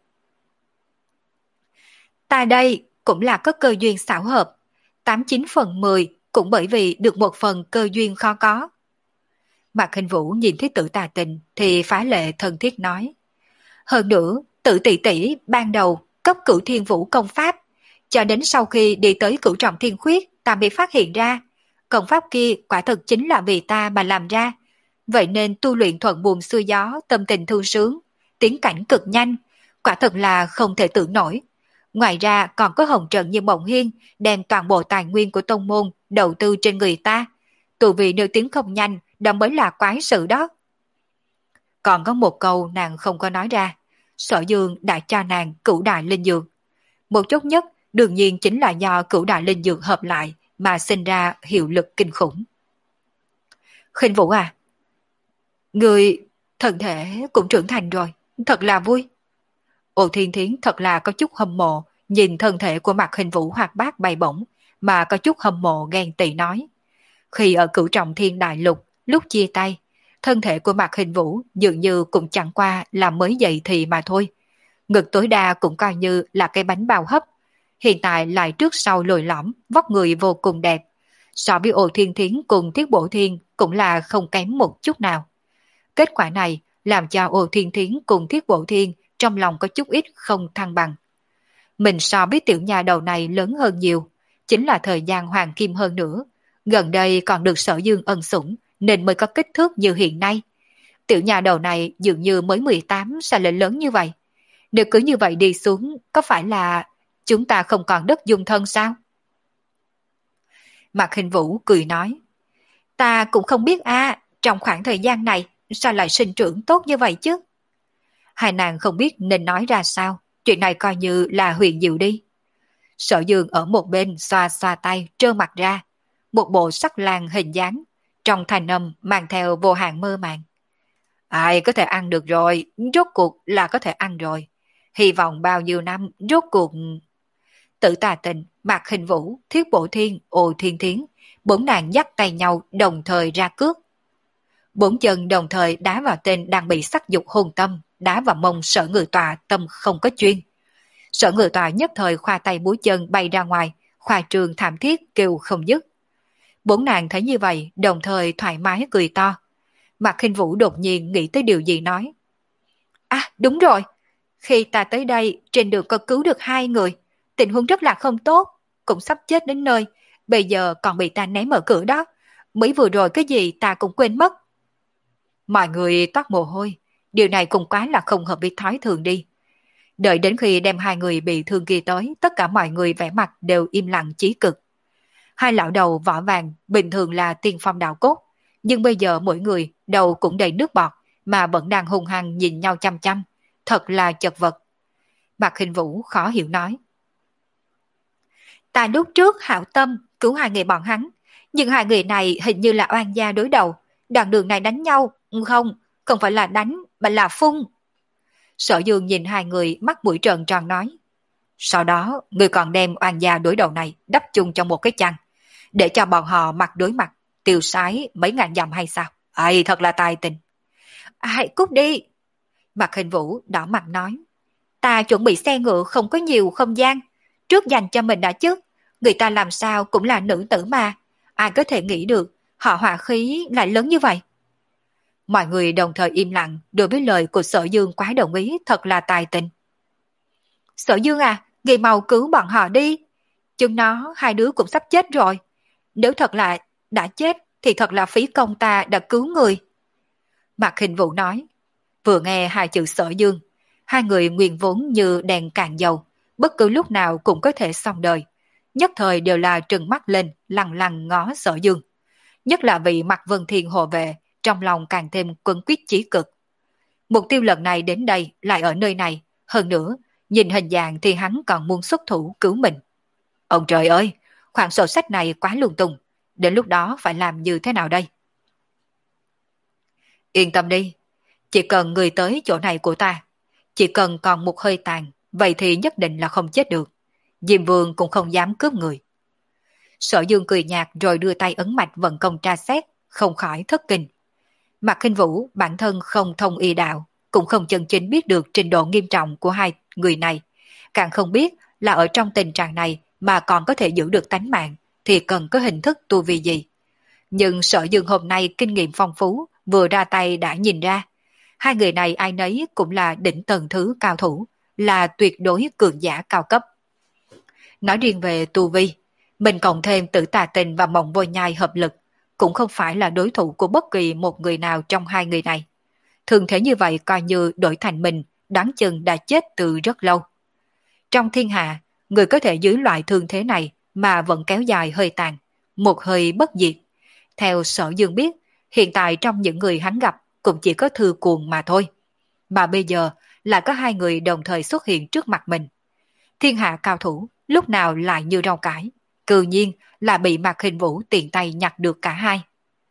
Ta đây cũng là có cơ duyên xảo hợp, tám chín phần mười cũng bởi vì được một phần cơ duyên khó có. Mạc Hình Vũ nhìn thấy Tử Tà Tình thì phá lệ thân thiết nói. Hơn nữa, Tử tỷ tỷ ban đầu cấp Cửu Thiên Vũ công pháp, cho đến sau khi đi tới Cửu Trọng Thiên Khuyết ta mới phát hiện ra, công pháp kia quả thực chính là vì ta mà làm ra, vậy nên tu luyện thuận buồm xuôi gió, tâm tình thư sướng, tiến cảnh cực nhanh, quả thực là không thể tưởng nổi. Ngoài ra còn có hồng trần như Mộng Hiên đem toàn bộ tài nguyên của tông môn đầu tư trên người ta, tù vì nếu tiến không nhanh đó mới là quái sự đó. Còn có một câu nàng không có nói ra, Sở Dương đã cho nàng Cửu Đại Linh Dược. Một chút nhất đương nhiên chính là do Cửu Đại Linh Dược hợp lại mà sinh ra hiệu lực kinh khủng. Khinh Vũ à, người thân thể cũng trưởng thành rồi, thật là vui. Ô Thiên Thiến thật là có chút hâm mộ, nhìn thân thể của Mạc Hình Vũ hoạt bát bay bổng, mà có chút hâm mộ ghen tị nói. Khi ở Cửu Trọng Thiên Đại Lục, lúc chia tay, thân thể của Mạc Hình Vũ dường như cũng chẳng qua là mới dậy thì mà thôi. Ngực tối đa cũng coi như là cái bánh bao hấp. Hiện tại lại trước sau lồi lõm, vóc người vô cùng đẹp. So với Ô Thiên Thiến cùng Thiết Bổ Thiên cũng là không kém một chút nào. Kết quả này làm cho Ô Thiên Thiến cùng Thiết Bổ Thiên trong lòng có chút ít không thăng bằng. Mình so với tiểu nhà đầu này lớn hơn nhiều, chính là thời gian hoàng kim hơn nữa. Gần đây còn được Sở Dương ân sủng nên mới có kích thước như hiện nay. Tiểu nhà đầu này dường như mới mười tám sao lại lớn như vậy. Nếu cứ như vậy đi xuống, có phải là chúng ta không còn đất dung thân sao? Mạc Hình Vũ cười nói. Ta cũng không biết a, trong khoảng thời gian này sao lại sinh trưởng tốt như vậy chứ? Hai nàng không biết nên nói ra sao, chuyện này coi như là huyền diệu đi. Sở Dương ở một bên xoa xoa tay trơ mặt ra, một bộ sắc lang hình dáng, trong thanh âm mang theo vô hạn mơ màng. Ai có thể ăn được rồi, rốt cuộc là có thể ăn rồi. Hy vọng bao nhiêu năm, rốt cuộc... Tử Tà Tình, Mạc Hình Vũ, Thiết Bổ Thiên, Ô Thiên Thiến, bốn nàng dắt tay nhau đồng thời ra cước. Bốn chân đồng thời đá vào tên đang bị sắc dục hồn tâm, đá vào mông Sở Ngự Tọa tâm không có chuyên. Sở Ngự Tọa nhất thời khoa tay búa chân bay ra ngoài, khoa trường thảm thiết kêu không dứt. Bốn nàng thấy như vậy đồng thời thoải mái cười to. Mạc Hình Vũ đột nhiên nghĩ tới điều gì nói. À đúng rồi, khi ta tới đây trên đường có cứu được hai người, tình huống rất là không tốt, cũng sắp chết đến nơi, bây giờ còn bị ta ném ở cửa đó, mới vừa rồi cái gì ta cũng quên mất. Mọi người toát mồ hôi, điều này cũng quá là không hợp với thói thường đi. Đợi đến khi đem hai người bị thương kia tới, tất cả mọi người vẻ mặt đều im lặng chí cực. Hai lão đầu võ vàng bình thường là tiên phong đạo cốt, nhưng bây giờ mỗi người đầu cũng đầy nước bọt mà vẫn đang hung hăng nhìn nhau chăm chăm, thật là chật vật. Mạc Hình Vũ khó hiểu nói. Ta lúc trước hảo tâm cứu hai người bọn hắn, nhưng hai người này hình như là oan gia đối đầu, đoạn đường này đánh nhau, không, không phải là đánh, mà là phun. Sở Dương nhìn hai người mắt mũi trợn tròn nói. Sau đó, người còn đem oan gia đối đầu này đắp chung trong một cái chăn, để cho bọn họ mặt đối mặt, tiêu sái mấy ngàn dặm hay sao? Ây, thật là tài tình. Hãy cút đi. Mạc Hình Vũ đỏ mặt nói. Ta chuẩn bị xe ngựa không có nhiều không gian, trước dành cho mình đã chứ. Người ta làm sao cũng là nữ tử mà. Ai có thể nghĩ được, họ hỏa khí lại lớn như vậy. Mọi người đồng thời im lặng đối với lời của Sở Dương quá đồng ý, thật là tài tình. Sở Dương à, người mau cứu bọn họ đi. Chúng nó hai đứa cũng sắp chết rồi. Nếu thật là đã chết thì thật là phí công ta đã cứu người. Mạc Hình Vũ nói. Vừa nghe hai chữ Sở Dương, hai người nguyên vốn như đèn cạn dầu, bất cứ lúc nào cũng có thể xong đời. Nhất thời đều là trừng mắt lên, lằng lằng ngó Sở Dương. Nhất là vì Mạc Vân Thiên hộ vệ, trong lòng càng thêm quấn quýt chí cực. Mục tiêu lần này đến đây lại ở nơi này, hơn nữa, nhìn hình dạng thì hắn còn muốn xuất thủ cứu mình. Ông trời ơi, khoản sổ sách này quá lung tung, đến lúc đó phải làm như thế nào đây? Yên tâm đi, chỉ cần người tới chỗ này của ta, chỉ cần còn một hơi tàn, vậy thì nhất định là không chết được. Diêm Vương cũng không dám cướp người. Sở Dương cười nhạt rồi đưa tay ấn mạch vận công tra xét, không khỏi thất kinh. Mạc Khinh Vũ bản thân không thông y đạo, cũng không chân chính biết được trình độ nghiêm trọng của hai người này. Càng không biết là ở trong tình trạng này mà còn có thể giữ được tánh mạng thì cần có hình thức tu vi gì. Nhưng Sở Dương hôm nay kinh nghiệm phong phú, vừa ra tay đã nhìn ra. Hai người này ai nấy cũng là đỉnh tầng thứ cao thủ, là tuyệt đối cường giả cao cấp. Nói riêng về tu vi, mình cộng thêm Tử Tà Tình và Mộng Vô Nhai hợp lực, cũng không phải là đối thủ của bất kỳ một người nào trong hai người này. Thường thế như vậy coi như đổi thành mình, đoán chừng đã chết từ rất lâu. Trong thiên hạ, người có thể dưới loại thương thế này mà vẫn kéo dài hơi tàn, một hơi bất diệt. Theo Sở Dương biết, hiện tại trong những người hắn gặp cũng chỉ có Thư Cuồng mà thôi. Mà bây giờ lại có hai người đồng thời xuất hiện trước mặt mình. Thiên hạ cao thủ lúc nào lại như rau cải, cư nhiên là bị Mạc Khinh Vũ tiện tay nhặt được cả hai.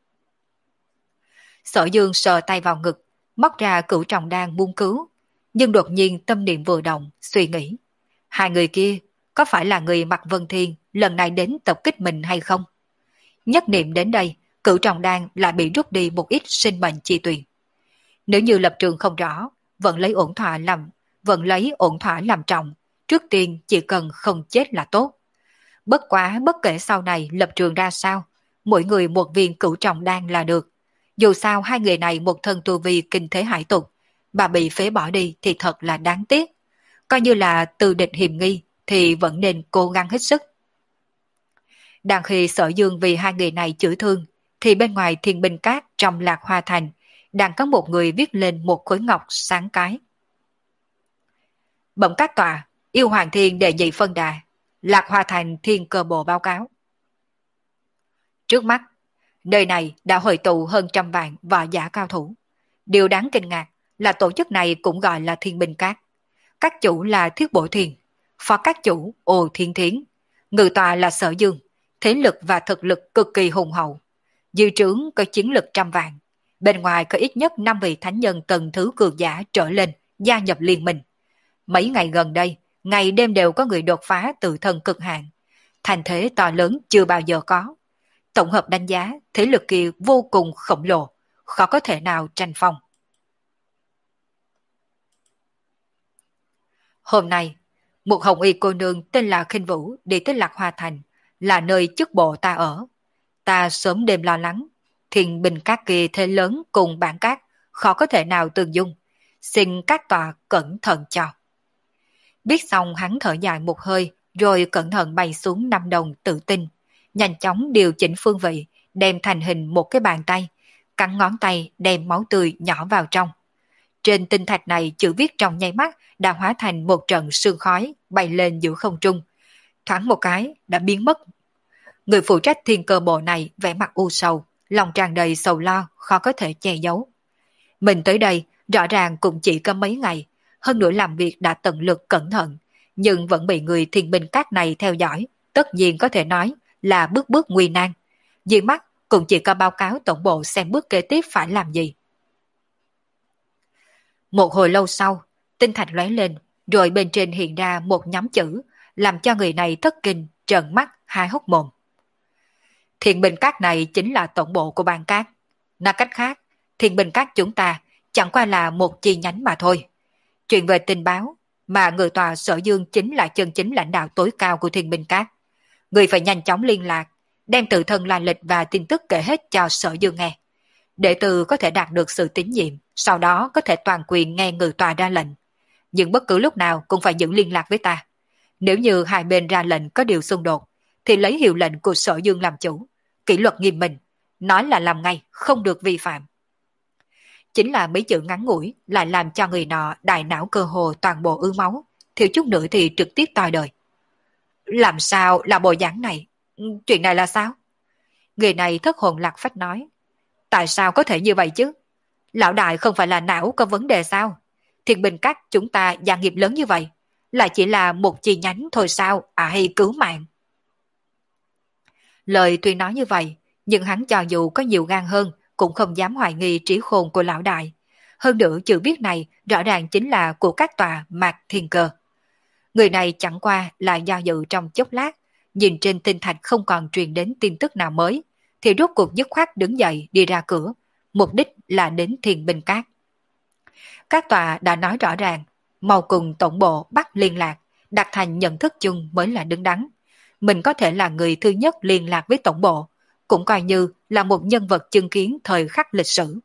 Sở Dương sờ tay vào ngực, móc ra Cửu Trọng Đan buông cứu, nhưng đột nhiên tâm niệm vừa động, suy nghĩ. Hai người kia có phải là người Mạc Vân Thiên lần này đến tập kích mình hay không? Nhất niệm đến đây, Cửu Trọng Đan lại bị rút đi một ít sinh mệnh chi tuyền. Nếu như lập trường không rõ, vẫn lấy ổn thỏa làm, vẫn lấy ổn thỏa làm trọng, trước tiên chỉ cần không chết là tốt. Bất quá bất kể sau này lập trường ra sao, mỗi người một viên Cửu Trọng Đan là được. Dù sao hai người này một thân tu vi kinh thế hải tục, bà bị phế bỏ đi thì thật là đáng tiếc. Coi như là từ địch hiểm nghi thì vẫn nên cố gắng hết sức. Đang khi Sở Dương vì hai người này chữa thương, thì bên ngoài Thiên Binh Các trong Lạc Hoa Thành đang có một người viết lên một khối ngọc sáng cái. Bẩm các tòa, yêu Hoàng Thiên đề nhị phân đà, Lạc Hoa Thành Thiên Cơ Bộ báo cáo. Trước mắt, nơi này đã hội tụ hơn trăm vạn võ giả cao thủ. Điều đáng kinh ngạc là tổ chức này cũng gọi là Thiên Binh Các. Các chủ là Thiết Bổ Thiên, phó các chủ Ồ Thiên Thiến, ngự tòa là Sở Dương, thế lực và thực lực cực kỳ hùng hậu. Dư trướng có chiến lực trăm vạn, bên ngoài có ít nhất năm vị thánh nhân tầng thứ cường giả trở lên gia nhập liên minh. Mấy ngày gần đây, ngày đêm đều có người đột phá tự thân cực hạn. Thành thế to lớn chưa bao giờ có. Tổng hợp đánh giá, thế lực kia vô cùng khổng lồ, khó có thể nào tranh phong. Hôm nay, một hồng y cô nương tên là Khinh Vũ đi tới Lạc Hoa Thành, là nơi chức bộ ta ở. Ta sớm đêm lo lắng, Thiên Binh Các kia thế lớn cùng bản các, khó có thể nào tương dung. Xin các tòa cẩn thận cho. Biết xong hắn thở dài một hơi, rồi cẩn thận bay xuống năm đồng tự tin. Nhanh chóng điều chỉnh phương vị, đem thành hình một cái bàn tay, cắn ngón tay đem máu tươi nhỏ vào trong. Trên tinh thạch này chữ viết trong nháy mắt đã hóa thành một trận sương khói bay lên giữa không trung. Thoáng một cái đã biến mất. Người phụ trách Thiên Cơ Bộ này vẻ mặt u sầu, lòng tràn đầy sầu lo, khó có thể che giấu. Mình tới đây rõ ràng cũng chỉ có mấy ngày, hơn nữa làm việc đã tận lực cẩn thận, nhưng vẫn bị người Thiên Binh Các này theo dõi, tất nhiên có thể nói là bước bước nguy nan. Dưới mắt cũng chỉ có báo cáo tổng bộ xem bước kế tiếp phải làm gì. Một hồi lâu sau, tinh thạch lóe lên, rồi bên trên hiện ra một nhóm chữ, làm cho người này thất kinh, trợn mắt, hai hốc mồm. Thiên Binh Các này chính là tổng bộ của bang các. Nói cách khác, Thiên Binh Các chúng ta chẳng qua là một chi nhánh mà thôi. Chuyện về tình báo, mà người tòa Sở Dương chính là chân chính lãnh đạo tối cao của Thiên Binh Các. Người phải nhanh chóng liên lạc, đem tự thân la lịch và tin tức kể hết cho Sở Dương nghe. Đệ tử có thể đạt được sự tín nhiệm, sau đó có thể toàn quyền nghe người tòa ra lệnh. Nhưng bất cứ lúc nào cũng phải giữ liên lạc với ta. Nếu như hai bên ra lệnh có điều xung đột, thì lấy hiệu lệnh của Sở Dương làm chủ, kỷ luật nghiêm minh, nói là làm ngay, không được vi phạm. Chính là mấy chữ ngắn ngủi lại làm cho người nọ đại não cơ hồ toàn bộ ứ máu, thiếu chút nữa thì trực tiếp toi đời. Làm sao là bộ dáng này? Chuyện này là sao? Người này thất hồn lạc phách nói. Tại sao có thể như vậy chứ? Lão đại không phải là não có vấn đề sao? Thiên Binh Các chúng ta gia nghiệp lớn như vậy, lại chỉ là một chi nhánh thôi sao? À hay cứu mạng. Lời tuy nói như vậy, nhưng hắn cho dù có nhiều gan hơn, cũng không dám hoài nghi trí khôn của lão đại. Hơn nữa chữ viết này rõ ràng chính là của các tòa Mạc Thiên Cơ. Người này chẳng qua là do dự trong chốc lát, nhìn trên tinh thạch không còn truyền đến tin tức nào mới, thì rốt cuộc dứt khoát đứng dậy đi ra cửa, mục đích là đến Thiên Binh Cát. Các tòa đã nói rõ ràng, mau cùng tổng bộ bắt liên lạc, đặt thành nhận thức chung mới là đứng đắn. Mình có thể là người thứ nhất liên lạc với tổng bộ, cũng coi như là một nhân vật chứng kiến thời khắc lịch sử.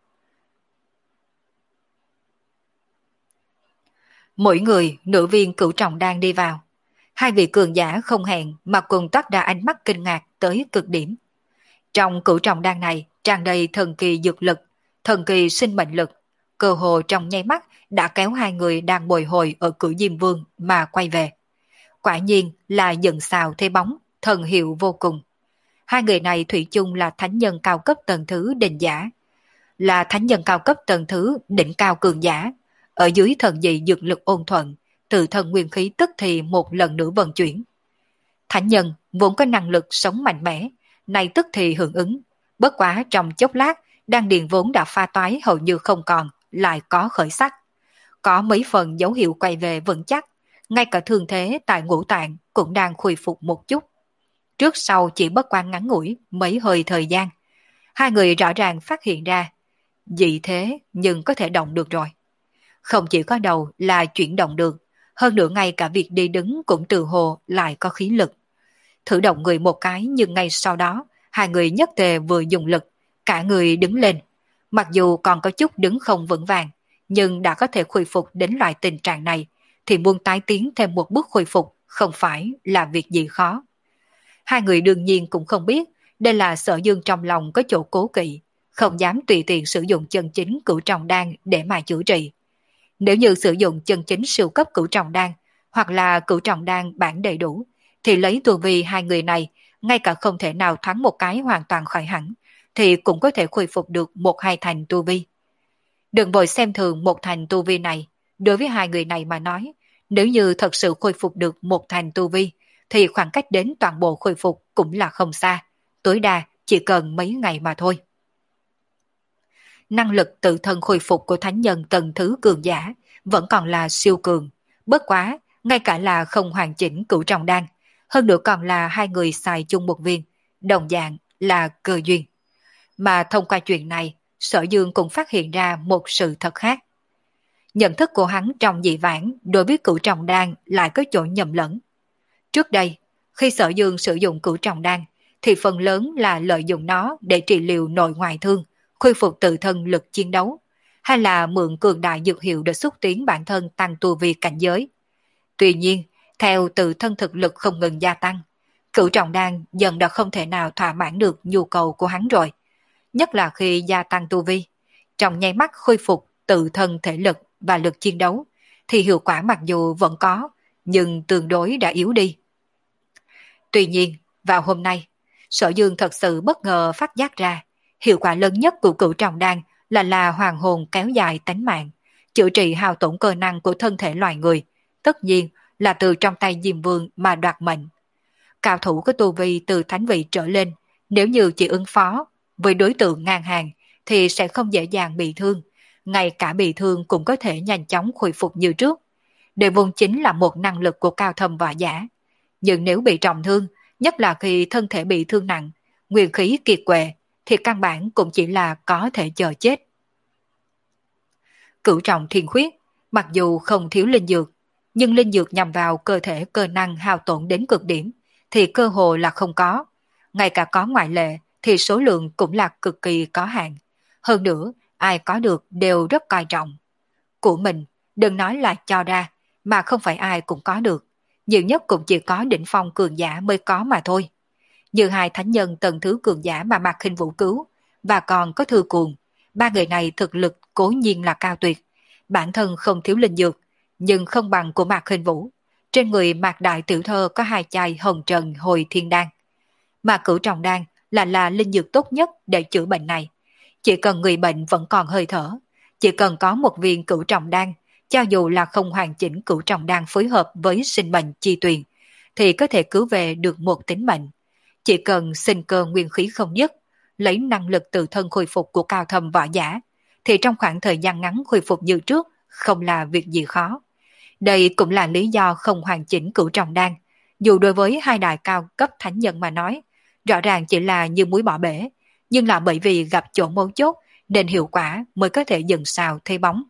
Mỗi người, nữ viên cửu trọng đang đi vào. Hai vị cường giả không hẹn mà cùng toát ra ánh mắt kinh ngạc tới cực điểm. Trong cửu trọng đan này tràn đầy thần kỳ dược lực, thần kỳ sinh mệnh lực, cơ hồ trong nháy mắt đã kéo hai người đang bồi hồi ở cửu Diêm Vương mà quay về. Quả nhiên là dựng xào thế bóng, thần hiệu vô cùng. Hai người này thủy chung là thánh nhân cao cấp tầng thứ đỉnh giả, là thánh nhân cao cấp tầng thứ đỉnh cao cường giả, ở dưới thần dị dược lực ôn thuận, tự thân nguyên khí tức thì một lần nữa vận chuyển. Thánh nhân vốn có năng lực sống mạnh mẽ, nay tức thì hưởng ứng, bất quá trong chốc lát, đan điền vốn đã pha toái hầu như không còn, lại có khởi sắc. Có mấy phần dấu hiệu quay về vững chắc, ngay cả thương thế tại ngũ tạng cũng đang khôi phục một chút. Trước sau chỉ bất quan ngắn ngủi mấy hơi thời gian, hai người rõ ràng phát hiện ra, dị thế nhưng có thể động được rồi. Không chỉ có đầu là chuyển động được, hơn nữa ngay cả việc đi đứng cũng từ hồ lại có khí lực. Thử động người một cái nhưng ngay sau đó, hai người nhất tề vừa dùng lực, cả người đứng lên. Mặc dù còn có chút đứng không vững vàng, nhưng đã có thể khôi phục đến loại tình trạng này, thì muốn tái tiến thêm một bước khôi phục không phải là việc gì khó. Hai người đương nhiên cũng không biết, đây là Sở Dương trong lòng có chỗ cố kỵ, không dám tùy tiện sử dụng chân chính cửu trọng đan để mà chữa trị. Nếu như sử dụng chân chính siêu cấp cửu trọng đan, hoặc là cửu trọng đan bản đầy đủ, thì lấy tu vi hai người này, ngay cả không thể nào thoáng một cái hoàn toàn khỏi hẳn, thì cũng có thể khôi phục được một hai thành tu vi. Đừng vội xem thường một thành tu vi này, đối với hai người này mà nói, nếu như thật sự khôi phục được một thành tu vi, thì khoảng cách đến toàn bộ khôi phục cũng là không xa, tối đa chỉ cần mấy ngày mà thôi. Năng lực tự thân khôi phục của thánh nhân tầng thứ cường giả vẫn còn là siêu cường, bất quá, ngay cả là không hoàn chỉnh cửu trọng đan, hơn nữa còn là hai người xài chung một viên, đồng dạng là cơ duyên. Mà thông qua chuyện này, Sở Dương cũng phát hiện ra một sự thật khác. Nhận thức của hắn trong dị vãng đối với cửu trọng đan lại có chỗ nhầm lẫn. Trước đây, khi Sở Dương sử dụng cửu trọng đan, thì phần lớn là lợi dụng nó để trị liệu nội ngoại thương, khôi phục tự thân lực chiến đấu, hay là mượn cường đại dược hiệu để xúc tiến bản thân tăng tu vi cảnh giới. Tuy nhiên, theo tự thân thực lực không ngừng gia tăng, cửu trọng đan dần đã không thể nào thỏa mãn được nhu cầu của hắn rồi. Nhất là khi gia tăng tu vi, trong nháy mắt khôi phục tự thân thể lực và lực chiến đấu, thì hiệu quả mặc dù vẫn có, nhưng tương đối đã yếu đi. Tuy nhiên, vào hôm nay, Sở Dương thật sự bất ngờ phát giác ra, hiệu quả lớn nhất của cửu trọng đan là là hoàng hồn kéo dài tánh mạng, chữa trị hao tổn cơ năng của thân thể loài người, tất nhiên là từ trong tay Diêm Vương mà đoạt mệnh. Cao thủ có tu vi từ thánh vị trở lên, nếu như chỉ ứng phó với đối tượng ngang hàng thì sẽ không dễ dàng bị thương, ngay cả bị thương cũng có thể nhanh chóng khôi phục như trước. Đây vốn chính là một năng lực của cao thâm võ giả. Nhưng nếu bị trọng thương, nhất là khi thân thể bị thương nặng, nguyên khí kiệt quệ, thì căn bản cũng chỉ là có thể chờ chết. Cửu trọng thiên khuyết, mặc dù không thiếu linh dược, nhưng linh dược nhằm vào cơ thể cơ năng hao tổn đến cực điểm, thì cơ hồ là không có. Ngay cả có ngoại lệ, thì số lượng cũng là cực kỳ có hạn. Hơn nữa, ai có được đều rất coi trọng. Của mình, đừng nói là cho ra, mà không phải ai cũng có được. Nhiều nhất cũng chỉ có đỉnh phong cường giả mới có mà thôi. Như hai thánh nhân tầng thứ cường giả mà Mạc Khinh Vũ cứu, và còn có Thư Cuồng. Ba người này thực lực cố nhiên là cao tuyệt. Bản thân không thiếu linh dược, nhưng không bằng của Mạc Khinh Vũ. Trên người Mạc Đại Tiểu Thơ có hai chai hồng trần hồi thiên đan. Mà cửu trọng đan là là linh dược tốt nhất để chữa bệnh này. Chỉ cần người bệnh vẫn còn hơi thở, chỉ cần có một viên cửu trọng đan, cho dù là không hoàn chỉnh cửu trọng đan phối hợp với sinh mệnh chi tuyền, thì có thể cứu về được một tính mệnh. Chỉ cần sinh cơ nguyên khí không dứt, lấy năng lực tự thân khôi phục của cao thâm võ giả, thì trong khoảng thời gian ngắn khôi phục như trước không là việc gì khó. Đây cũng là lý do không hoàn chỉnh cửu trọng đan. Dù đối với hai đại cao cấp thánh nhân mà nói, rõ ràng chỉ là như muối bỏ bể, nhưng là bởi vì gặp chỗ mấu chốt nên hiệu quả mới có thể dần xào thấy bóng.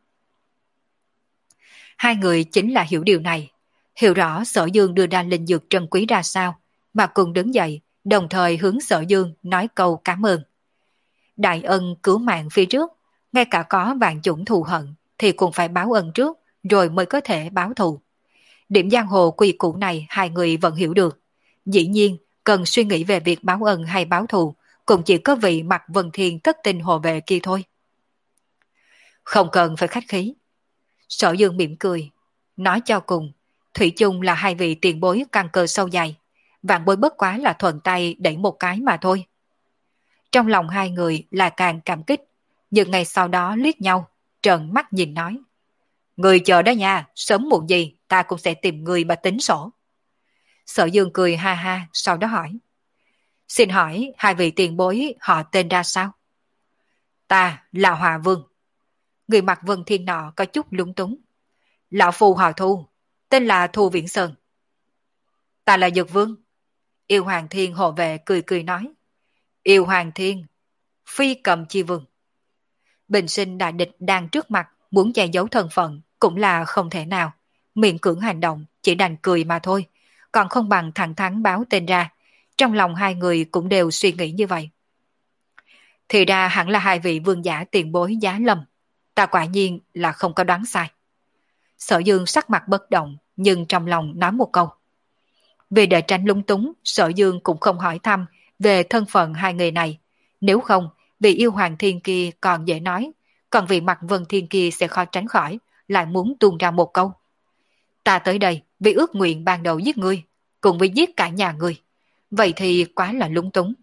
Hai người chính là hiểu điều này, hiểu rõ Sở Dương đưa ra linh dược trân quý ra sao, mà cùng đứng dậy, đồng thời hướng Sở Dương nói câu cảm ơn. Đại ân cứu mạng phía trước, ngay cả có vạn chủng thù hận thì cũng phải báo ân trước, rồi mới có thể báo thù. Điểm giang hồ quy củ này hai người vẫn hiểu được. Dĩ nhiên, cần suy nghĩ về việc báo ân hay báo thù, cũng chỉ có vị Mạc Vân Thiên thất tình hộ vệ kia thôi. Không cần phải khách khí. Sở Dương mỉm cười, nói cho cùng, thủy chung là hai vị tiền bối căn cơ sâu dày, vạn bối bất quá là thuận tay đẩy một cái mà thôi. Trong lòng hai người là càng cảm kích, nhưng ngày sau đó liếc nhau, trợn mắt nhìn nói. Người chờ đó nha, sớm muộn gì ta cũng sẽ tìm người mà tính sổ. Sở Dương cười ha ha, sau đó hỏi. Xin hỏi hai vị tiền bối họ tên ra sao? Ta là Hòa Vương. Người mặc Vân Thiên nọ có chút lúng túng. Lão phu họ Thu, tên là Thu Viễn Sơn. Ta là Dược Vương. Yêu Hoàng Thiên hộ vệ cười cười nói. Yêu Hoàng Thiên, phi cầm chi vương. Bình sinh đại địch đang trước mặt, muốn che giấu thân phận cũng là không thể nào. Miệng cưỡng hành động chỉ đành cười mà thôi, còn không bằng thẳng thắn báo tên ra. Trong lòng hai người cũng đều suy nghĩ như vậy. Thì ra hẳn là hai vị vương giả tiền bối Giá Lâm. Ta quả nhiên là không có đoán sai. Sở Dương sắc mặt bất động, nhưng trong lòng nói một câu. Vì để tránh lung túng, Sở Dương cũng không hỏi thăm về thân phận hai người này. Nếu không, vị yêu hoàng thiên kia còn dễ nói, còn vị Mạc Vân Thiên kia sẽ khó tránh khỏi, lại muốn tuôn ra một câu. Ta tới đây vì ước nguyện ban đầu giết ngươi, cùng với giết cả nhà ngươi. Vậy thì quá là lung túng.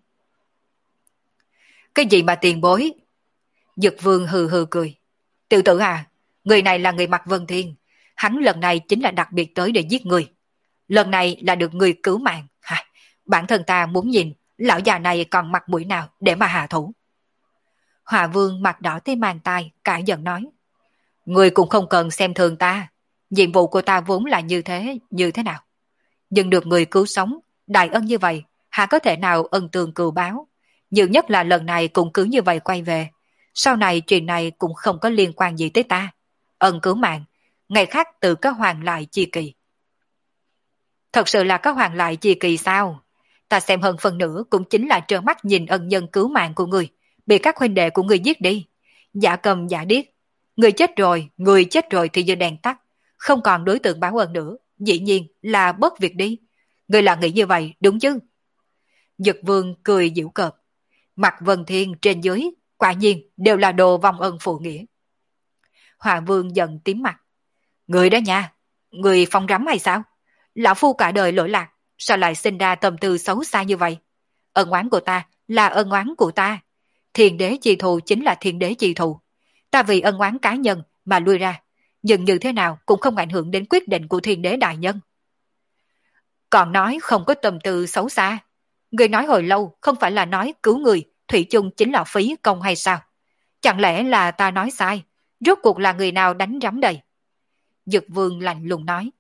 Cái gì mà tiền bối? Dực Vương hừ hừ cười. Tiểu tử à, người này là người Mạc Vân Thiên. Hắn lần này chính là đặc biệt tới để giết người. Lần này là được người cứu mạng. Hả? Bản thân ta muốn nhìn lão già này còn mặt mũi nào để mà hạ thủ. Hòa Vương mặt đỏ tới mang tai, cãi giận nói. Người cũng không cần xem thường ta. Nhiệm vụ của ta vốn là như thế, như thế nào. Nhưng được người cứu sống, đại ân như vậy, hả có thể nào ân tường cừu báo. Nhiều nhất là lần này cũng cứ như vậy quay về. Sau này chuyện này cũng không có liên quan gì tới ta. Ân cứu mạng, ngày khác tự có hoàng lại chi kỳ. Thật sự là có hoàng lại chi kỳ sao? Ta xem hơn phần nữa cũng chính là trơ mắt nhìn ân nhân cứu mạng của người bị các huynh đệ của người giết đi. Giả cầm giả điếc. Người chết rồi, người chết rồi thì giờ đèn tắt. Không còn đối tượng báo ơn nữa. Dĩ nhiên là bớt việc đi. Người là nghĩ như vậy đúng chứ? Dực Vương cười giễu cợt. Mặt Vân Thiên trên dưới quả nhiên đều là đồ vong ân phụ nghĩa. Hòa Vương giận tím mặt. Người đó nha, người phong rắm hay sao? Lão phu cả đời lỗi lạc, sao lại sinh ra tâm tư xấu xa như vậy? Ân oán của ta là ân oán của ta. Thiên đế chi thù chính là thiên đế chi thù. Ta vì ân oán cá nhân mà lui ra, nhưng như thế nào cũng không ảnh hưởng đến quyết định của thiên đế đại nhân. Còn nói không có tâm tư xấu xa. Người nói hồi lâu không phải là nói cứu người, thủy chung chính là phí công hay sao? Chẳng lẽ là ta nói sai? Rốt cuộc là người nào đánh rắm đây? Dực Vương lạnh lùng nói.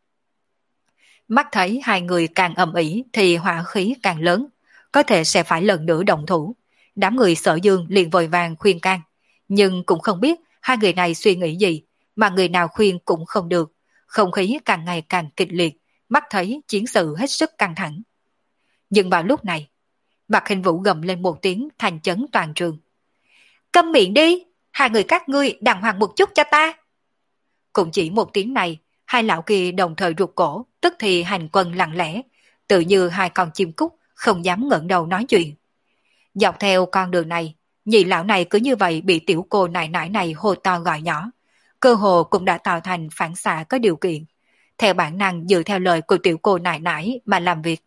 Mắt thấy hai người càng ầm ĩ thì hỏa khí càng lớn, có thể sẽ phải lần nữa động thủ. Đám người Sở Dương liền vội vàng khuyên can, nhưng cũng không biết hai người này suy nghĩ gì, mà người nào khuyên cũng không được. Không khí càng ngày càng kịch liệt, mắt thấy chiến sự hết sức căng thẳng. Nhưng vào lúc này, Mạc Hình Vũ gầm lên một tiếng thành chấn toàn trường. Câm miệng đi, hai người các ngươi đàng hoàng một chút cho ta. Cũng chỉ một tiếng này, hai lão kia đồng thời rụt cổ, tức thì hành quân lặng lẽ, tự như hai con chim cút, không dám ngẩng đầu nói chuyện. Dọc theo con đường này, nhị lão này cứ như vậy bị tiểu cô nại nại này hô to gọi nhỏ, cơ hồ cũng đã tạo thành phản xạ có điều kiện, theo bản năng dựa theo lời của tiểu cô nại nại mà làm việc.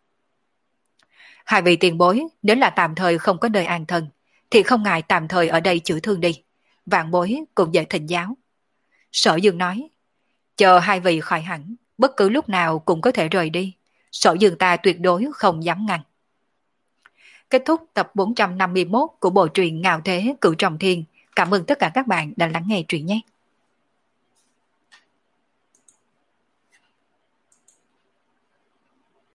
Hai vị tiền bối, nếu là tạm thời không có nơi an thân, thì không ngại tạm thời ở đây chữa thương đi, vạn bối cũng dễ thỉnh giáo. Sở Dương nói, chờ hai vị khỏi hẳn, bất cứ lúc nào cũng có thể rời đi, Sở Dương ta tuyệt đối không dám ngăn. Kết thúc tập bốn trăm năm mươi mốt của bộ truyện Ngạo Thế Cửu Trọng Thiên. Cảm ơn tất cả các bạn đã lắng nghe truyện nhé.